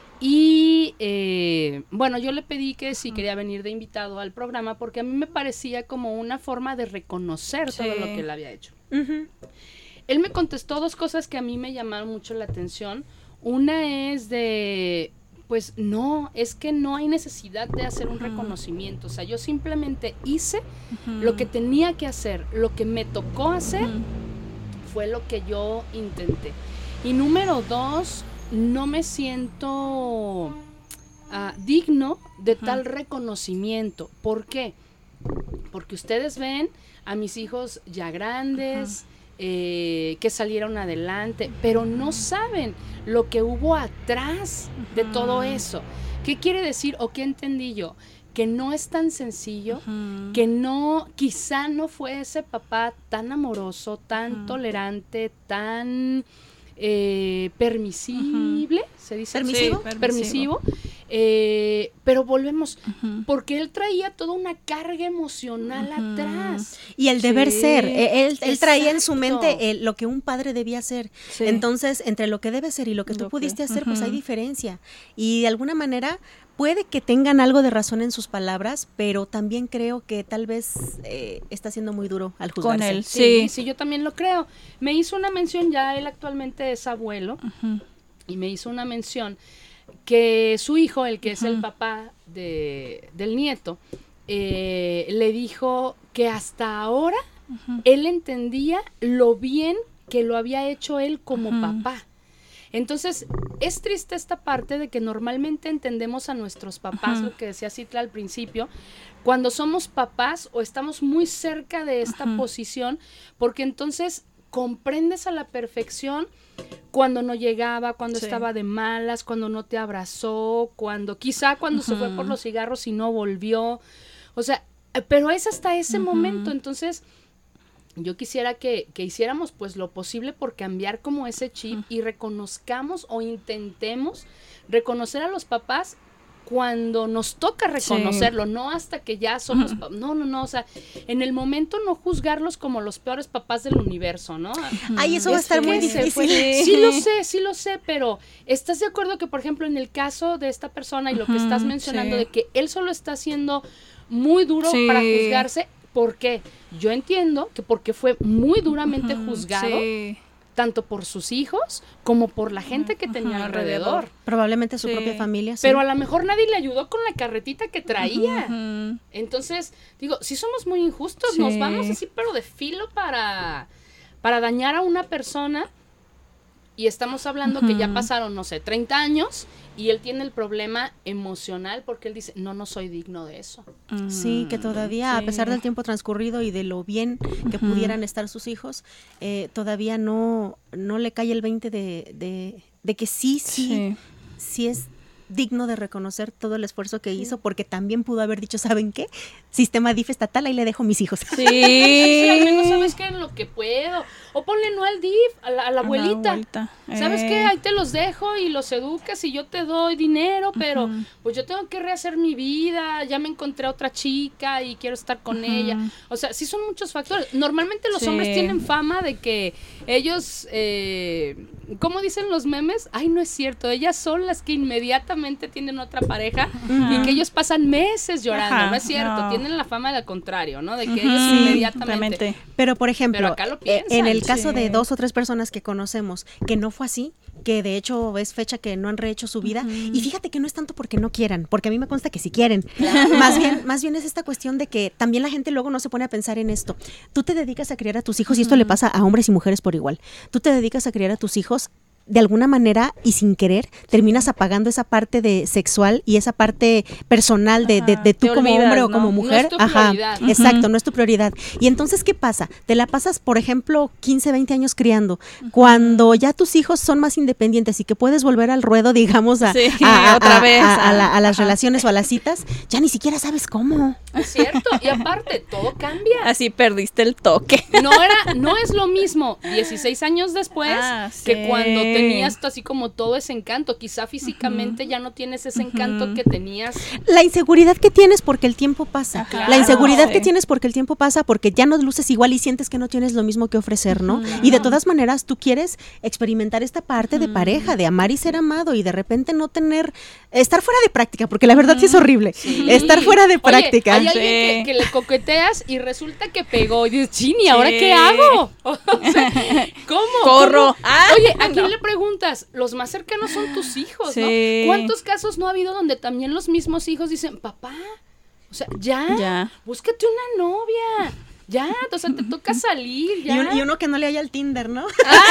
Y eh, bueno, yo le pedí que si quería venir de invitado al programa porque a mí me parecía como una forma de reconocer todo Sí. lo que él había hecho. Ujú. Él me contestó dos cosas que a mí me llamaron mucho la atención. Una es de, pues no, es que no hay necesidad de hacer un reconocimiento. O sea, yo simplemente hice lo que tenía que hacer, lo que me tocó hacer Ujú. fue lo que yo intenté. Y número dos, no me siento ah, digno de tal reconocimiento. ¿Por qué? Porque ustedes ven a mis hijos ya grandes, eh, que salieron adelante, pero no saben lo que hubo atrás de todo eso. ¿Qué quiere decir o qué entendí yo? Que no es tan sencillo, Ujú. que no, quizá no fue ese papá tan amoroso, tan Ujú. tolerante, tan eh, permisible, se dice. ¿Permisivo? Sí, Permisivo. permisivo. Eh, pero volvemos, Ujú. porque él traía toda una carga emocional Ujú. atrás. Y el deber Sí, ser, eh, él, él traía en su exacto. mente eh, lo que un padre debía hacer. Sí. Entonces, entre lo que debe ser y lo que tú Lo que- pudiste hacer, pues hay ujú. diferencia. Y de alguna manera puede que tengan algo de razón en sus palabras, pero también creo que tal vez eh, está siendo muy duro al juzgarse. Con él, Sí, sí. sí, yo también lo creo. Me hizo una mención, ya él actualmente es abuelo, Ujú. y me hizo una mención que su hijo, el que es el Ujú. papá de, del nieto, eh, le dijo que hasta ahora Ujú. él entendía lo bien que lo había hecho él como Ujú. papá. Entonces, es triste esta parte de que normalmente entendemos a nuestros papás, Ujú. lo que decía Citla al principio, cuando somos papás o estamos muy cerca de esta Ujú. posición, porque entonces comprendes a la perfección cuando no llegaba, cuando Sí. estaba de malas, cuando no te abrazó, cuando quizá cuando se fue por Ujú. los cigarros y no volvió. O sea, eh, pero es hasta ese Ujú. momento. Entonces, yo quisiera que, que hiciéramos pues lo posible por cambiar como ese chip y reconozcamos o intentemos reconocer a los papás cuando nos toca reconocerlo, sí. no hasta que ya somos, uh-huh. no, no, no, o sea, en el momento no juzgarlos como los peores papás del universo, ¿no? Ay, eso es va a estar muy difícil. Sí. sí lo sé, sí lo sé, pero ¿estás de acuerdo que, por ejemplo, en el caso de esta persona y lo uh-huh, que estás mencionando, sí. de que él solo está siendo muy duro sí. para juzgarse? ¿Por qué? Yo entiendo que porque fue muy duramente uh-huh, juzgado, sí. tanto por sus hijos como por la gente que tenía uh-huh, alrededor. Probablemente su sí. propia familia. Sí. Pero a lo mejor nadie le ayudó con la carretita que traía. Uh-huh. Entonces, digo, sí somos muy injustos, sí. nos vamos así pero de filo para, para dañar a una persona y estamos hablando uh-huh. que ya pasaron, no sé, treinta años y él tiene el problema emocional porque él dice, no, no soy digno de eso. Uh-huh. Sí, que todavía, sí. a pesar del tiempo transcurrido y de lo bien que uh-huh. pudieran estar sus hijos, eh, todavía no, no le cae el veinte de, de, de que sí, sí, sí, sí es digno de reconocer todo el esfuerzo que hizo, porque también pudo haber dicho, ¿saben qué? Sistema D I F estatal, ahí le dejo mis hijos. Sí, sí al menos sabes que en lo que puedo. O ponle no al D I F, a la, a la abuelita. A la abuelita. ¿Sabes eh. qué? Ahí te los dejo y los educas y yo te doy dinero, pero uh-huh. pues yo tengo que rehacer mi vida, ya me encontré a otra chica y quiero estar con uh-huh. ella. O sea, sí son muchos factores. Normalmente los sí. hombres tienen fama de que ellos, eh, ¿cómo dicen los memes? Ay, no es cierto, ellas son las que inmediatamente tienen otra pareja uh-huh. y que ellos pasan meses llorando, uh-huh. no es cierto, no. tienen la fama de lo contrario, ¿no? De que uh-huh. ellos sí, inmediatamente. Pero, por ejemplo, Pero acá lo piensan, en el caso sí. de dos o tres personas que conocemos, que no fue así, que de hecho es fecha que no han rehecho su vida, uh-huh. y fíjate que no es tanto porque no quieran, porque a mí me consta que sí quieren, claro. más bien más bien es esta cuestión de que también la gente luego no se pone a pensar en esto. Tú te dedicas a criar a tus hijos, uh-huh. y esto le pasa a hombres y mujeres por igual, tú te dedicas a criar a tus hijos de alguna manera y sin querer terminas apagando esa parte de sexual y esa parte personal de, de, de tú como olvidas, hombre o ¿no? como mujer. No es tu Ajá, prioridad. Exacto, uh-huh. no es tu prioridad. Y entonces, ¿qué pasa? Te la pasas, por ejemplo, quince, veinte años criando. Uh-huh. Cuando ya tus hijos son más independientes y que puedes volver al ruedo, digamos, a, sí, a, a, otra a, vez, a, a, la, a las ajá. relaciones o a las citas, ya ni siquiera sabes cómo. Es cierto, y aparte, todo cambia. Así perdiste el toque. No era, no es lo mismo dieciséis años después ah, sí. que cuando tenías así como todo ese encanto, quizá físicamente uh-huh. ya no tienes ese encanto uh-huh. que tenías. La inseguridad que tienes porque el tiempo pasa, claro, la inseguridad sí. que tienes porque el tiempo pasa, porque ya no luces igual y sientes que no tienes lo mismo que ofrecer, ¿no? Uh-huh. Y de todas maneras tú quieres experimentar esta parte uh-huh. de pareja, de amar y ser amado, y de repente no tener, estar fuera de práctica, porque la verdad uh-huh. sí es horrible, sí. estar fuera de práctica. Oye, hay alguien sí. que, que le coqueteas y resulta que pegó, y dices, chini, ¿ahora sí. qué hago? O sea, ¿cómo? Corro. ¿Cómo? Ah, Oye, ¿a quién no. le preguntas? Los más cercanos son tus hijos, sí. ¿no? ¿Cuántos casos no ha habido donde también los mismos hijos dicen, papá, o sea, ya, ya. búscate una novia, ya, o sea, te toca salir, ya. Y, un, y uno que no le haya el Tinder, ¿no?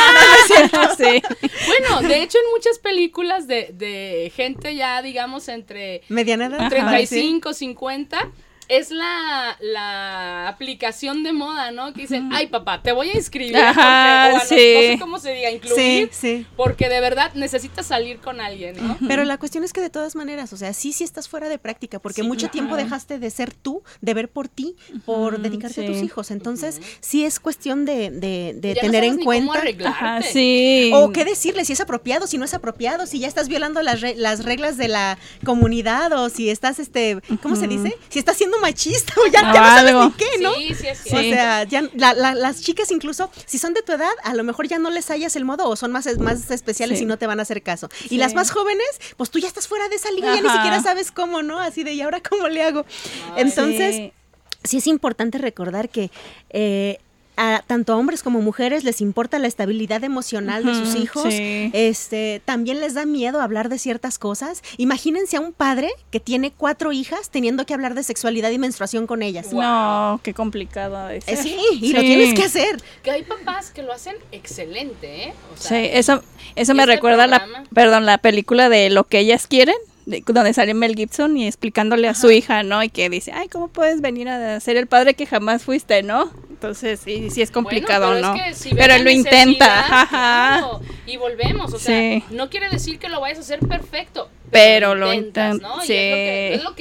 Ah, sí. Bueno, de hecho, en muchas películas de, de gente ya, digamos, entre mediana edad, treinta y cinco, ¿sí? cincuenta, es la, la aplicación de moda, ¿no? Que dicen, ay, papá, te voy a inscribir. Ajá, porque, o sí. no, no sé cómo se diga, incluir. Sí, sí. Porque de verdad necesitas salir con alguien, ¿no? Pero la cuestión es que de todas maneras, o sea, sí, sí estás fuera de práctica, porque sí, mucho ajá. tiempo dejaste de ser tú, de ver por ti, por dedicarte sí. a tus hijos. Entonces, uh-huh. sí es cuestión de, de, de tener no en ni cuenta. Cómo arreglarte. Ajá, sí. O qué decirle, si es apropiado, si no es apropiado, si ya estás violando las, re- las reglas de la comunidad, o si estás, este, ¿cómo uh-huh. se dice? Si estás siendo machista, o ya, ya no sabes ni qué, ¿no? Sí, sí, sí. O sea, ya, la, la, las chicas incluso, si son de tu edad, a lo mejor ya no les hallas el modo, o son más, más especiales sí. y no te van a hacer caso. Sí. Y las más jóvenes, pues tú ya estás fuera de esa línea, Ajá. ya ni siquiera sabes cómo, ¿no? Así de, ¿y ahora cómo le hago? Ay, Entonces, sí. sí es importante recordar que eh, a tanto a hombres como mujeres les importa la estabilidad emocional uh-huh, de sus hijos, sí. este, también les da miedo hablar de ciertas cosas. Imagínense a un padre que tiene cuatro hijas teniendo que hablar de sexualidad y menstruación con ellas. Wow. No, qué complicado es. Eh, sí, y sí. lo tienes que hacer. Que hay papás que lo hacen excelente, ¿eh? O sea, sí, eso, eso me este recuerda programa? la, perdón, la película de Lo que ellas quieren, de, donde sale Mel Gibson y explicándole Ajá. a su hija, ¿no? Y que dice, ay, ¿cómo puedes venir a ser el padre que jamás fuiste, no? Entonces, sí, sí es complicado, bueno, pero ¿no? Es que si pero lo intenta, ajá. Claro, y volvemos, o sea, sí. no quiere decir que lo vayas a hacer perfecto, pero, pero lo lo intentas, intentas, ¿no? sí. Y es lo que, es lo que hay.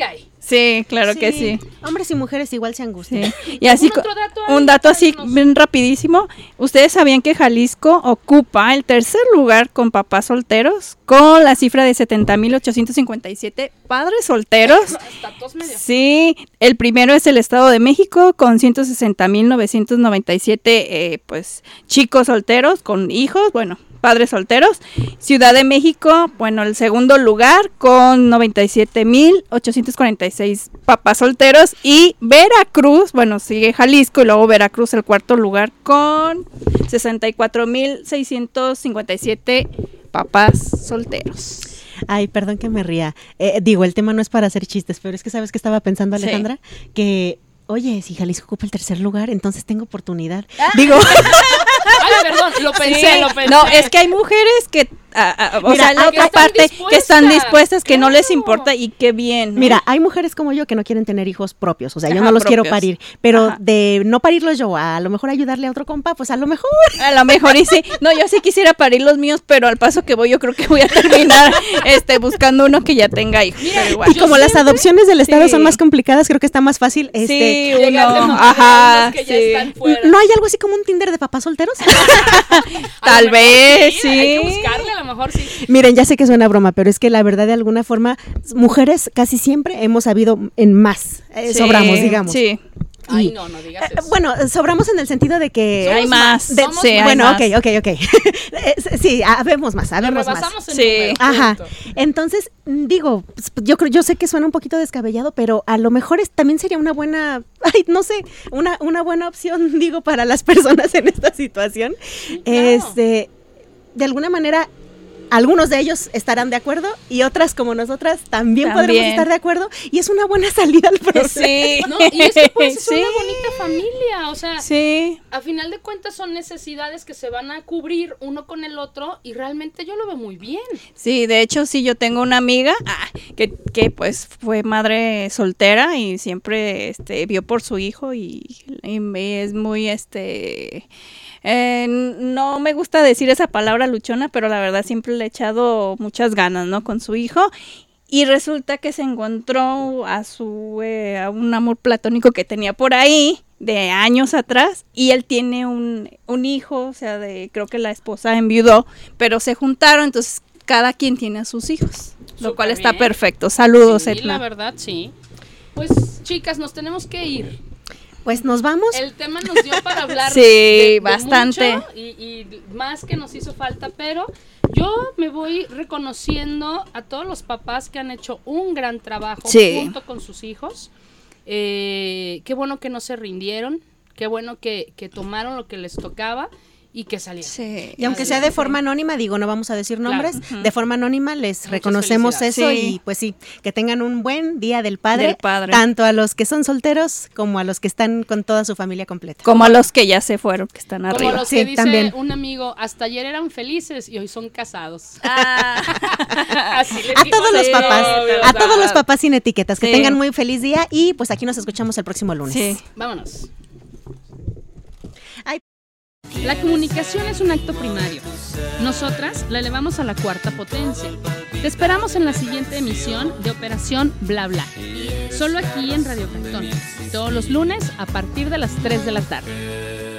Sí, claro que sí. Hombres y mujeres igual se angustian. Sí. Y así, ¿Algún otro dato ahí? un dato así Cuéntanos. bien rapidísimo. ¿Ustedes sabían que Jalisco ocupa el tercer lugar con papás solteros? Con la cifra de setenta mil ochocientos cincuenta y siete padres solteros. Hasta tos medio. Sí, el primero es el Estado de México con ciento sesenta mil novecientos noventa y siete eh, pues chicos solteros con hijos, bueno, padres solteros. Ciudad de México, bueno, el segundo lugar con noventa y siete mil ochocientos cuarenta y seis papás solteros. Y Veracruz, bueno, sigue Jalisco y luego Veracruz el cuarto lugar con sesenta y cuatro mil seiscientos cincuenta y siete papás solteros. Ay, perdón que me ría. Eh, digo, el tema no es para hacer chistes, pero es que ¿sabes qué estaba pensando, Alejandra? Sí. Que, oye, si Jalisco ocupa el tercer lugar, entonces tengo oportunidad. Ah. Digo... Ay, perdón, lo pensé, sí, lo pensé. No, es que hay mujeres que, a, a, o Mira, sea, la otra parte, dispuestas. que están dispuestas, que claro. no les importa y qué bien, ¿no? Mira, hay mujeres como yo que no quieren tener hijos propios, o sea, yo Ajá, no los propios. quiero parir, pero Ajá. de no parirlos yo, a lo mejor ayudarle a otro compa, pues a lo mejor. A lo mejor y sí, no, yo sí quisiera parir los míos, pero al paso que voy yo creo que voy a terminar este buscando uno que ya tenga hijos. Mira, igual. Y como siempre, las adopciones del Estado sí. son más complicadas, creo que está más fácil. Este, sí, uno, Ajá, que sí. ya están fuera. ¿No hay algo así como un Tinder de papás solteros? Tal vez, sí. Hay que buscarle, a lo mejor sí. Miren, ya sé que suena broma, pero es que la verdad, de alguna forma, mujeres casi siempre hemos habido en más. Eh, sí, sobramos, digamos. Sí. Ay, no, no digas eso. Eh, bueno, sobramos en el sentido de que... Somos hay más. De, sí, bueno, hay ok, ok, ok. sí, habemos más, habemos más. En sí. número, Ajá. Entonces, digo, yo creo, yo sé que suena un poquito descabellado, pero a lo mejor es, también sería una buena, ay, no sé, una, una buena opción, digo, para las personas en esta situación. Sí, claro. Este, de alguna manera... Algunos de ellos estarán de acuerdo y otras como nosotras también, también. podremos estar de acuerdo y es una buena salida al problema. Sí. No, y es que pues es sí. una bonita familia, o sea, sí. a final de cuentas son necesidades que se van a cubrir uno con el otro y realmente yo lo veo muy bien. Sí, de hecho sí, yo tengo una amiga ah, que, que pues fue madre soltera y siempre este vio por su hijo y, y es muy este... Eh, no me gusta decir esa palabra luchona, pero la verdad siempre le he echado muchas ganas, ¿no? Con su hijo. Y resulta que se encontró a su eh, a un amor platónico que tenía por ahí de años atrás y él tiene un, un hijo, o sea, de creo que la esposa enviudó, pero se juntaron, entonces cada quien tiene a sus hijos, lo Súper cual está bien. perfecto. Saludos, Sí, Etna. la verdad, sí. Pues, chicas, nos tenemos que ir. Pues nos vamos. El tema nos dio para hablar sí, de, de bastante. mucho y, y más que nos hizo falta, pero yo me voy reconociendo a todos los papás que han hecho un gran trabajo sí. junto con sus hijos. Eh, qué bueno que no se rindieron, qué bueno que, que tomaron lo que les tocaba y que salieron. Sí. Y aunque sea de forma anónima, digo, no vamos a decir nombres, Claro. de forma anónima les Muchas reconocemos eso felicidades. y pues sí, que tengan un buen Día del Padre, Del Padre. tanto a los que son solteros como a los que están con toda su familia completa. Como a los que ya se fueron, que están Como arriba. los Sí, que dice también. un amigo, hasta ayer eran felices y hoy son casados. Ah. Así le A digo todos los de papás, novios, a todos los ah. papás sin etiquetas, que Sí. tengan muy feliz día y pues aquí nos escuchamos el próximo lunes. Sí. Vámonos. Ay. La comunicación es un acto primario. Nosotras la elevamos a la cuarta potencia. Te esperamos en la siguiente emisión de Operación Bla Bla. Solo aquí en Radio Cantón. Todos los lunes a partir de las tres de la tarde.